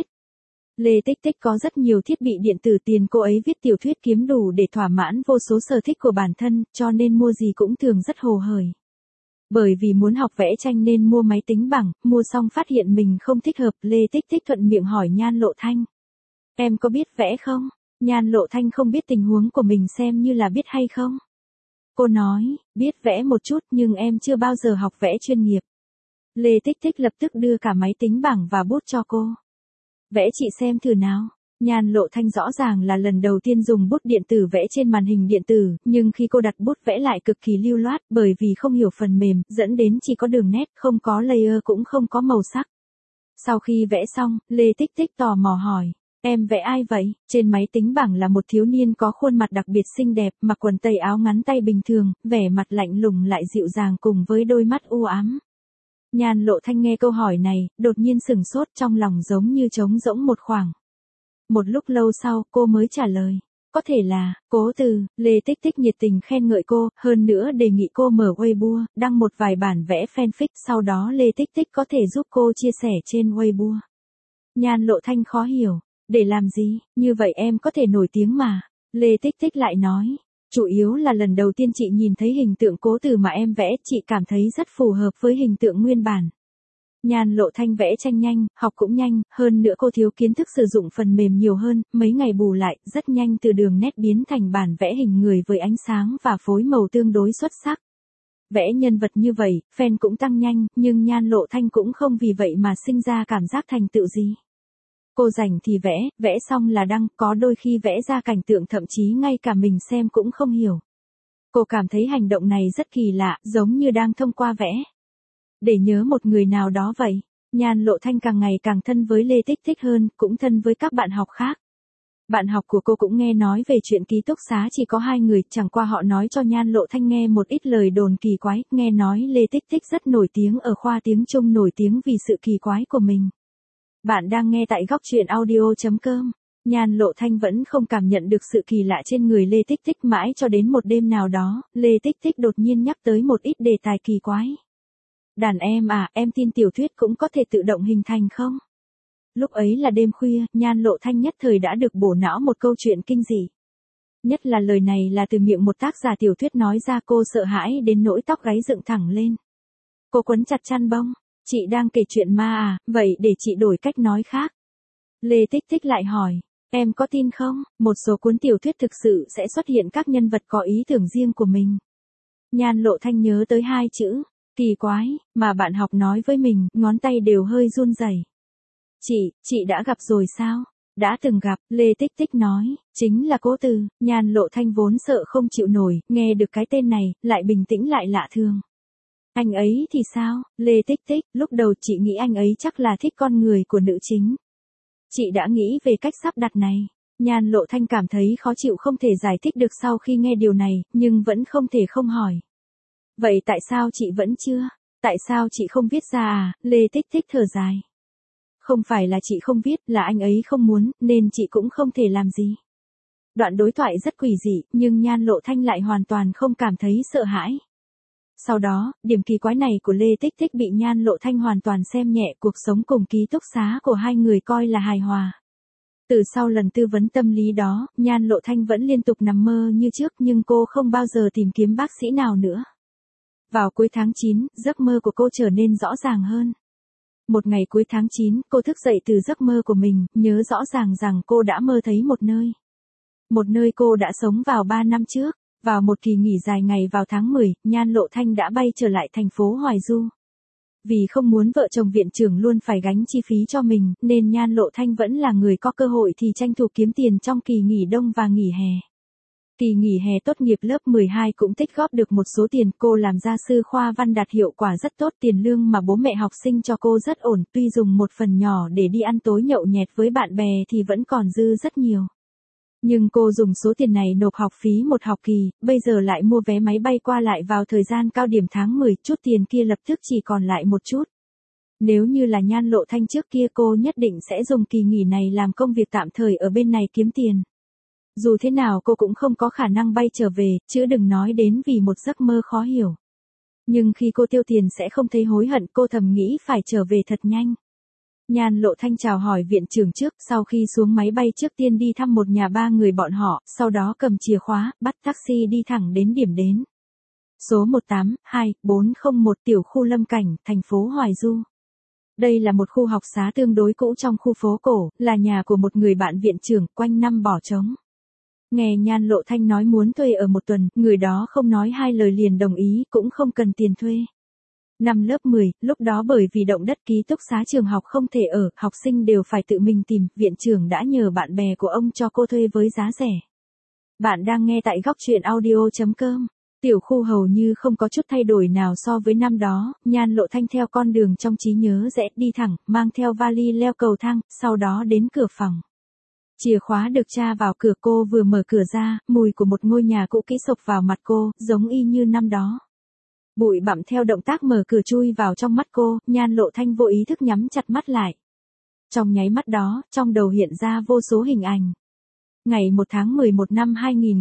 Lê Tích Tích có rất nhiều thiết bị điện tử, tiền cô ấy viết tiểu thuyết kiếm đủ để thỏa mãn vô số sở thích của bản thân, cho nên mua gì cũng thường rất hồ hởi. Bởi vì muốn học vẽ tranh nên mua máy tính bảng, mua xong phát hiện mình không thích hợp, Lê Tích Tích thuận miệng hỏi Nhan Lộ Thanh. Em có biết vẽ không? Nhan Lộ Thanh không biết tình huống của mình xem như là biết hay không. Cô nói, biết vẽ một chút nhưng em chưa bao giờ học vẽ chuyên nghiệp. Lê Tích Tích lập tức đưa cả máy tính bảng và bút cho cô. Vẽ chị xem thử nào. Nhan Lộ Thanh rõ ràng là lần đầu tiên dùng bút điện tử vẽ trên màn hình điện tử, nhưng khi cô đặt bút vẽ lại cực kỳ lưu loát, bởi vì không hiểu phần mềm, dẫn đến chỉ có đường nét, không có layer cũng không có màu sắc. Sau khi vẽ xong, Lê Tích Tích tò mò hỏi, em vẽ ai vậy? Trên máy tính bảng là một thiếu niên có khuôn mặt đặc biệt xinh đẹp, mặc quần tây áo ngắn tay bình thường, vẻ mặt lạnh lùng lại dịu dàng cùng với đôi mắt u ám. Nhan Lộ Thanh nghe câu hỏi này, đột nhiên sửng sốt, trong lòng giống như trống rỗng một khoảng. Một lúc lâu sau, cô mới trả lời. Có thể là, Cố Từ. Lê Tích Tích nhiệt tình khen ngợi cô, hơn nữa đề nghị cô mở Weibo, đăng một vài bản vẽ fanfic, sau đó Lê Tích Tích có thể giúp cô chia sẻ trên Weibo. Nhan Lộ Thanh khó hiểu. Để làm gì, như vậy em có thể nổi tiếng mà. Lê Tích Tích lại nói. Chủ yếu là lần đầu tiên chị nhìn thấy hình tượng Cố Từ mà em vẽ, chị cảm thấy rất phù hợp với hình tượng nguyên bản. Nhan Lộ Thanh vẽ tranh nhanh, học cũng nhanh, hơn nữa cô thiếu kiến thức sử dụng phần mềm nhiều hơn, mấy ngày bù lại, rất nhanh từ đường nét biến thành bản vẽ hình người với ánh sáng và phối màu tương đối xuất sắc. Vẽ nhân vật như vậy, fan cũng tăng nhanh, nhưng Nhan Lộ Thanh cũng không vì vậy mà sinh ra cảm giác thành tựu gì. Cô rảnh thì vẽ, vẽ xong là đăng, có đôi khi vẽ ra cảnh tượng thậm chí ngay cả mình xem cũng không hiểu. Cô cảm thấy hành động này rất kỳ lạ, giống như đang thông qua vẽ để nhớ một người nào đó vậy. Nhan Lộ Thanh càng ngày càng thân với Lê Tích Tích hơn, cũng thân với các bạn học khác. Bạn học của cô cũng nghe nói về chuyện ký túc xá chỉ có 2 người, chẳng qua họ nói cho Nhan Lộ Thanh nghe một ít lời đồn kỳ quái, nghe nói Lê Tích Tích rất nổi tiếng ở khoa tiếng Trung, nổi tiếng vì sự kỳ quái của mình. Bạn đang nghe tại góc truyện audio.com. Nhan Lộ Thanh vẫn không cảm nhận được sự kỳ lạ trên người Lê Tích Tích, mãi cho đến một đêm nào đó, Lê Tích Tích đột nhiên nhắc tới một ít đề tài kỳ quái. Đàn em à, em tin tiểu thuyết cũng có thể tự động hình thành không? Lúc ấy là đêm khuya, Nhan Lộ Thanh nhất thời đã được bổ não một câu chuyện kinh dị. Nhất là lời này là từ miệng một tác giả tiểu thuyết nói ra, cô sợ hãi đến nỗi tóc gáy dựng thẳng lên. Cô quấn chặt chăn bông. Chị đang kể chuyện ma à, vậy để chị đổi cách nói khác. Lê Tích Tích lại hỏi, em có tin không, một số cuốn tiểu thuyết thực sự sẽ xuất hiện các nhân vật có ý tưởng riêng của mình. Nhan Lộ Thanh nhớ tới hai chữ, kỳ quái, mà bạn học nói với mình, ngón tay đều hơi run rẩy. Chị đã gặp rồi sao? Đã từng gặp, Lê Tích Tích nói, chính là Cố Từ. Nhan Lộ Thanh vốn sợ không chịu nổi, nghe được cái tên này, lại bình tĩnh lại lạ thường. Anh ấy thì sao? Lê Tích Tích, lúc đầu chị nghĩ anh ấy chắc là thích con người của nữ chính. Chị đã nghĩ về cách sắp đặt này. Nhan Lộ Thanh cảm thấy khó chịu không thể giải thích được sau khi nghe điều này, nhưng vẫn không thể không hỏi. Vậy tại sao chị vẫn chưa? Tại sao chị không viết ra à? Lê Tích Tích thở dài. Không phải là chị không viết, là anh ấy không muốn, nên chị cũng không thể làm gì. Đoạn đối thoại rất quỷ dị, nhưng Nhan Lộ Thanh lại hoàn toàn không cảm thấy sợ hãi. Sau đó, điểm kỳ quái này của Lê Tích Tích bị Nhan Lộ Thanh hoàn toàn xem nhẹ, cuộc sống cùng ký túc xá của hai người coi là hài hòa. Từ sau lần tư vấn tâm lý đó, Nhan Lộ Thanh vẫn liên tục nằm mơ như trước, nhưng cô không bao giờ tìm kiếm bác sĩ nào nữa. Vào cuối tháng 9, giấc mơ của cô trở nên rõ ràng hơn. Một ngày cuối tháng 9, cô thức dậy từ giấc mơ của mình, nhớ rõ ràng rằng cô đã mơ thấy một nơi. Một nơi cô đã sống vào 3 năm trước. Vào một kỳ nghỉ dài ngày vào tháng 10, Nhan Lộ Thanh đã bay trở lại thành phố Hoài Du. Vì không muốn vợ chồng viện trưởng luôn phải gánh chi phí cho mình, nên Nhan Lộ Thanh vẫn là người có cơ hội thì tranh thủ kiếm tiền trong kỳ nghỉ đông và nghỉ hè. Kỳ nghỉ hè tốt nghiệp lớp 12 cũng tích góp được một số tiền, cô làm gia sư khoa văn đạt hiệu quả rất tốt, tiền lương mà bố mẹ học sinh cho cô rất ổn, tuy dùng một phần nhỏ để đi ăn tối nhậu nhẹt với bạn bè thì vẫn còn dư rất nhiều. Nhưng cô dùng số tiền này nộp học phí một học kỳ, bây giờ lại mua vé máy bay qua lại vào thời gian cao điểm tháng 10, chút tiền kia lập tức chỉ còn lại một chút. Nếu như là Nhan Lộ Thanh trước kia cô nhất định sẽ dùng kỳ nghỉ này làm công việc tạm thời ở bên này kiếm tiền. Dù thế nào cô cũng không có khả năng bay trở về, chứ đừng nói đến vì một giấc mơ khó hiểu. Nhưng khi cô tiêu tiền sẽ không thấy hối hận, cô thầm nghĩ phải trở về thật nhanh. Nhan Lộ Thanh chào hỏi viện trưởng trước, sau khi xuống máy bay trước tiên đi thăm một nhà ba người bọn họ, sau đó cầm chìa khóa, bắt taxi đi thẳng đến điểm đến. Số 182-401 tiểu khu Lâm Cảnh, thành phố Hoài Du. Đây là một khu học xá tương đối cũ trong khu phố cổ, là nhà của một người bạn viện trưởng, quanh năm bỏ trống. Nghe Nhan Lộ Thanh nói muốn thuê ở một tuần, người đó không nói hai lời liền đồng ý, cũng không cần tiền thuê. Năm lớp 10, lúc đó bởi vì động đất ký túc xá trường học không thể ở, học sinh đều phải tự mình tìm, viện trưởng đã nhờ bạn bè của ông cho cô thuê với giá rẻ. Bạn đang nghe tại góc truyện audio.com. Tiểu khu hầu như không có chút thay đổi nào so với năm đó, Nhan Lộ Thanh theo con đường trong trí nhớ rẽ đi thẳng, mang theo vali leo cầu thang, sau đó đến cửa phòng. Chìa khóa được tra vào cửa, cô vừa mở cửa ra, mùi của một ngôi nhà cũ kỹ xộc vào mặt cô, giống y như năm đó. Bụi bặm theo động tác mở cửa chui vào trong mắt cô, Nhan Lộ Thanh vô ý thức nhắm chặt mắt lại. Trong nháy mắt đó, trong đầu hiện ra vô số hình ảnh. Ngày 1 tháng 11 năm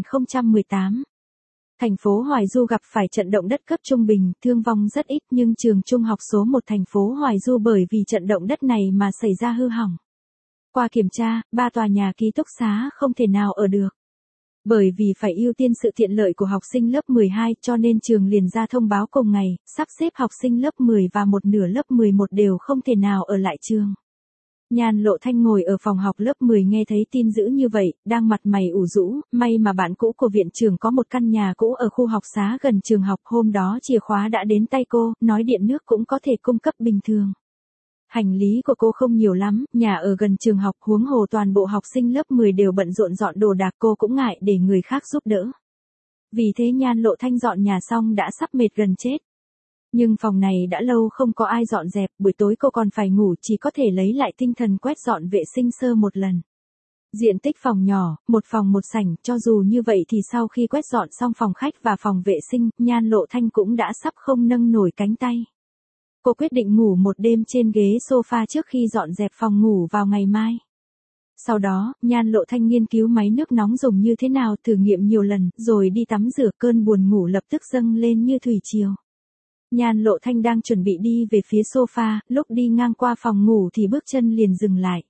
2018. Thành phố Hoài Du gặp phải trận động đất cấp trung bình, thương vong rất ít, nhưng trường trung học số 1 thành phố Hoài Du bởi vì trận động đất này mà xảy ra hư hỏng. Qua kiểm tra, 3 tòa nhà ký túc xá không thể nào ở được. Bởi vì phải ưu tiên sự tiện lợi của học sinh lớp 12 cho nên trường liền ra thông báo cùng ngày, sắp xếp học sinh lớp 10 và một nửa lớp 11 đều không thể nào ở lại trường. Nhan Lộ Thanh ngồi ở phòng học lớp 10 nghe thấy tin dữ như vậy, đang mặt mày ủ rũ, may mà bạn cũ của viện trưởng có một căn nhà cũ ở khu học xá gần trường học, hôm đó chìa khóa đã đến tay cô, nói điện nước cũng có thể cung cấp bình thường. Hành lý của cô không nhiều lắm, nhà ở gần trường học, huống hồ toàn bộ học sinh lớp 10 đều bận rộn dọn đồ đạc, cô cũng ngại để người khác giúp đỡ. Vì thế Nhan Lộ Thanh dọn nhà xong đã sắp mệt gần chết. Nhưng phòng này đã lâu không có ai dọn dẹp, buổi tối cô còn phải ngủ, chỉ có thể lấy lại tinh thần quét dọn vệ sinh sơ một lần. Diện tích phòng nhỏ, một phòng một sảnh, cho dù như vậy thì sau khi quét dọn xong phòng khách và phòng vệ sinh, Nhan Lộ Thanh cũng đã sắp không nâng nổi cánh tay. Cô quyết định ngủ một đêm trên ghế sofa trước khi dọn dẹp phòng ngủ vào ngày mai. Sau đó, Nhan Lộ Thanh nghiên cứu máy nước nóng dùng như thế nào, thử nghiệm nhiều lần, rồi đi tắm rửa, cơn buồn ngủ lập tức dâng lên như thủy triều. Nhan Lộ Thanh đang chuẩn bị đi về phía sofa, lúc đi ngang qua phòng ngủ thì bước chân liền dừng lại.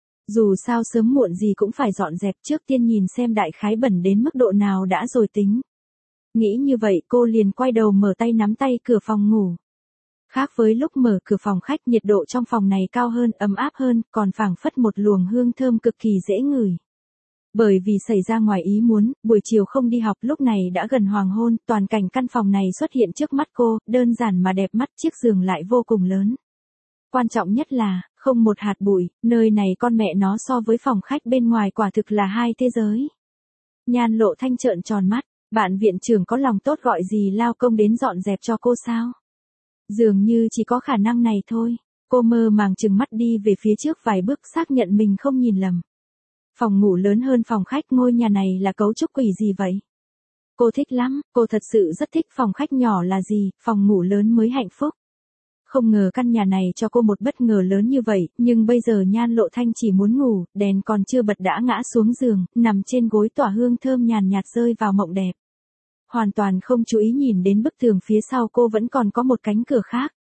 Dù sao sớm muộn gì cũng phải dọn dẹp, trước tiên nhìn xem đại khái bẩn đến mức độ nào đã rồi tính. Nghĩ như vậy cô liền quay đầu mở tay nắm tay cửa phòng ngủ. Khác với lúc mở cửa phòng khách, nhiệt độ trong phòng này cao hơn, ấm áp hơn, còn phảng phất một luồng hương thơm cực kỳ dễ ngửi. Bởi vì xảy ra ngoài ý muốn, buổi chiều không đi học, lúc này đã gần hoàng hôn, toàn cảnh căn phòng này xuất hiện trước mắt cô, đơn giản mà đẹp mắt, chiếc giường lại vô cùng lớn. Quan trọng nhất là, không một hạt bụi, nơi này con mẹ nó so với phòng khách bên ngoài quả thực là hai thế giới. Nhan Lộ Thanh trợn tròn mắt, bạn viện trưởng có lòng tốt gọi gì lao công đến dọn dẹp cho cô sao? Dường như chỉ có khả năng này thôi. Cô mơ màng trừng mắt đi về phía trước vài bước, xác nhận mình không nhìn lầm. Phòng ngủ lớn hơn phòng khách, ngôi nhà này là cấu trúc quỷ gì vậy? Cô thích lắm, cô thật sự rất thích. Phòng khách nhỏ là gì, phòng ngủ lớn mới hạnh phúc. Không ngờ căn nhà này cho cô một bất ngờ lớn như vậy, nhưng bây giờ Nhan Lộ Thanh chỉ muốn ngủ, đèn còn chưa bật đã ngã xuống giường, nằm trên gối tỏa hương thơm nhàn nhạt rơi vào mộng đẹp. Hoàn toàn không chú ý nhìn đến bức tường phía sau cô vẫn còn có một cánh cửa khác.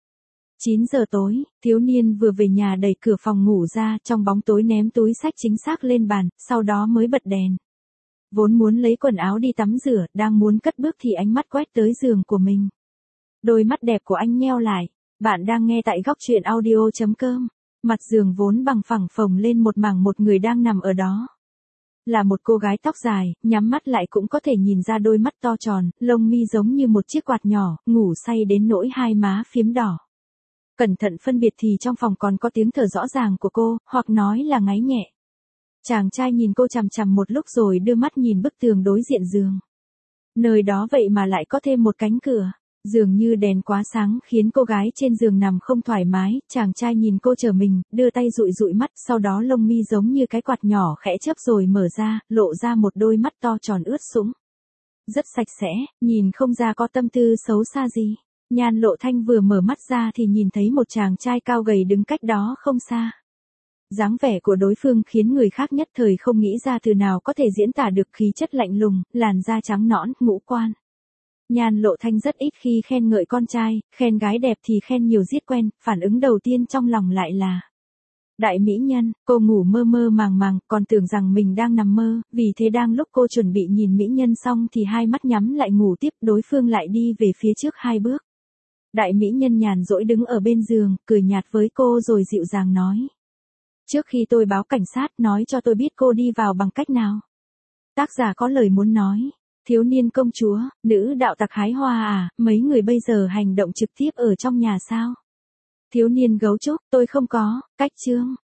9 giờ tối, thiếu niên vừa về nhà đẩy cửa phòng ngủ ra, trong bóng tối ném túi xách chính xác lên bàn, sau đó mới bật đèn. Vốn muốn lấy quần áo đi tắm rửa, đang muốn cất bước thì ánh mắt quét tới giường của mình. Đôi mắt đẹp của anh nheo lại. Bạn đang nghe tại góc truyện audio.com. Mặt giường vốn bằng phẳng phồng lên một mảng, một người đang nằm ở đó. Là một cô gái tóc dài, nhắm mắt lại cũng có thể nhìn ra đôi mắt to tròn, lông mi giống như một chiếc quạt nhỏ, ngủ say đến nỗi hai má phím đỏ. Cẩn thận phân biệt thì trong phòng còn có tiếng thở rõ ràng của cô, hoặc nói là ngáy nhẹ. Chàng trai nhìn cô chằm chằm một lúc rồi đưa mắt nhìn bức tường đối diện giường. Nơi đó vậy mà lại có thêm một cánh cửa. Dường như đèn quá sáng khiến cô gái trên giường nằm không thoải mái, chàng trai nhìn cô trở mình, đưa tay dụi dụi mắt, sau đó lông mi giống như cái quạt nhỏ khẽ chớp rồi mở ra, lộ ra một đôi mắt to tròn ướt sũng. Rất sạch sẽ, nhìn không ra có tâm tư xấu xa gì. Nhan Lộ Thanh vừa mở mắt ra thì nhìn thấy một chàng trai cao gầy đứng cách đó không xa. Dáng vẻ của đối phương khiến người khác nhất thời không nghĩ ra từ nào có thể diễn tả được khí chất lạnh lùng, làn da trắng nõn, ngũ quan. Nhan Lộ Thanh rất ít khi khen ngợi con trai, khen gái đẹp thì khen nhiều giết quen, phản ứng đầu tiên trong lòng lại là đại mỹ nhân. Cô ngủ mơ mơ màng màng, còn tưởng rằng mình đang nằm mơ, vì thế đang lúc cô chuẩn bị nhìn mỹ nhân xong thì hai mắt nhắm lại ngủ tiếp, đối phương lại đi về phía trước hai bước. Đại mỹ nhân nhàn rỗi đứng ở bên giường, cười nhạt với cô rồi dịu dàng nói. Trước khi tôi báo cảnh sát, nói cho tôi biết cô đi vào bằng cách nào. Tác giả có lời muốn nói. Thiếu niên công chúa, nữ đạo tặc hái hoa à, mấy người bây giờ hành động trực tiếp ở trong nhà sao? Thiếu niên gấu trúc, tôi không có, cách chương.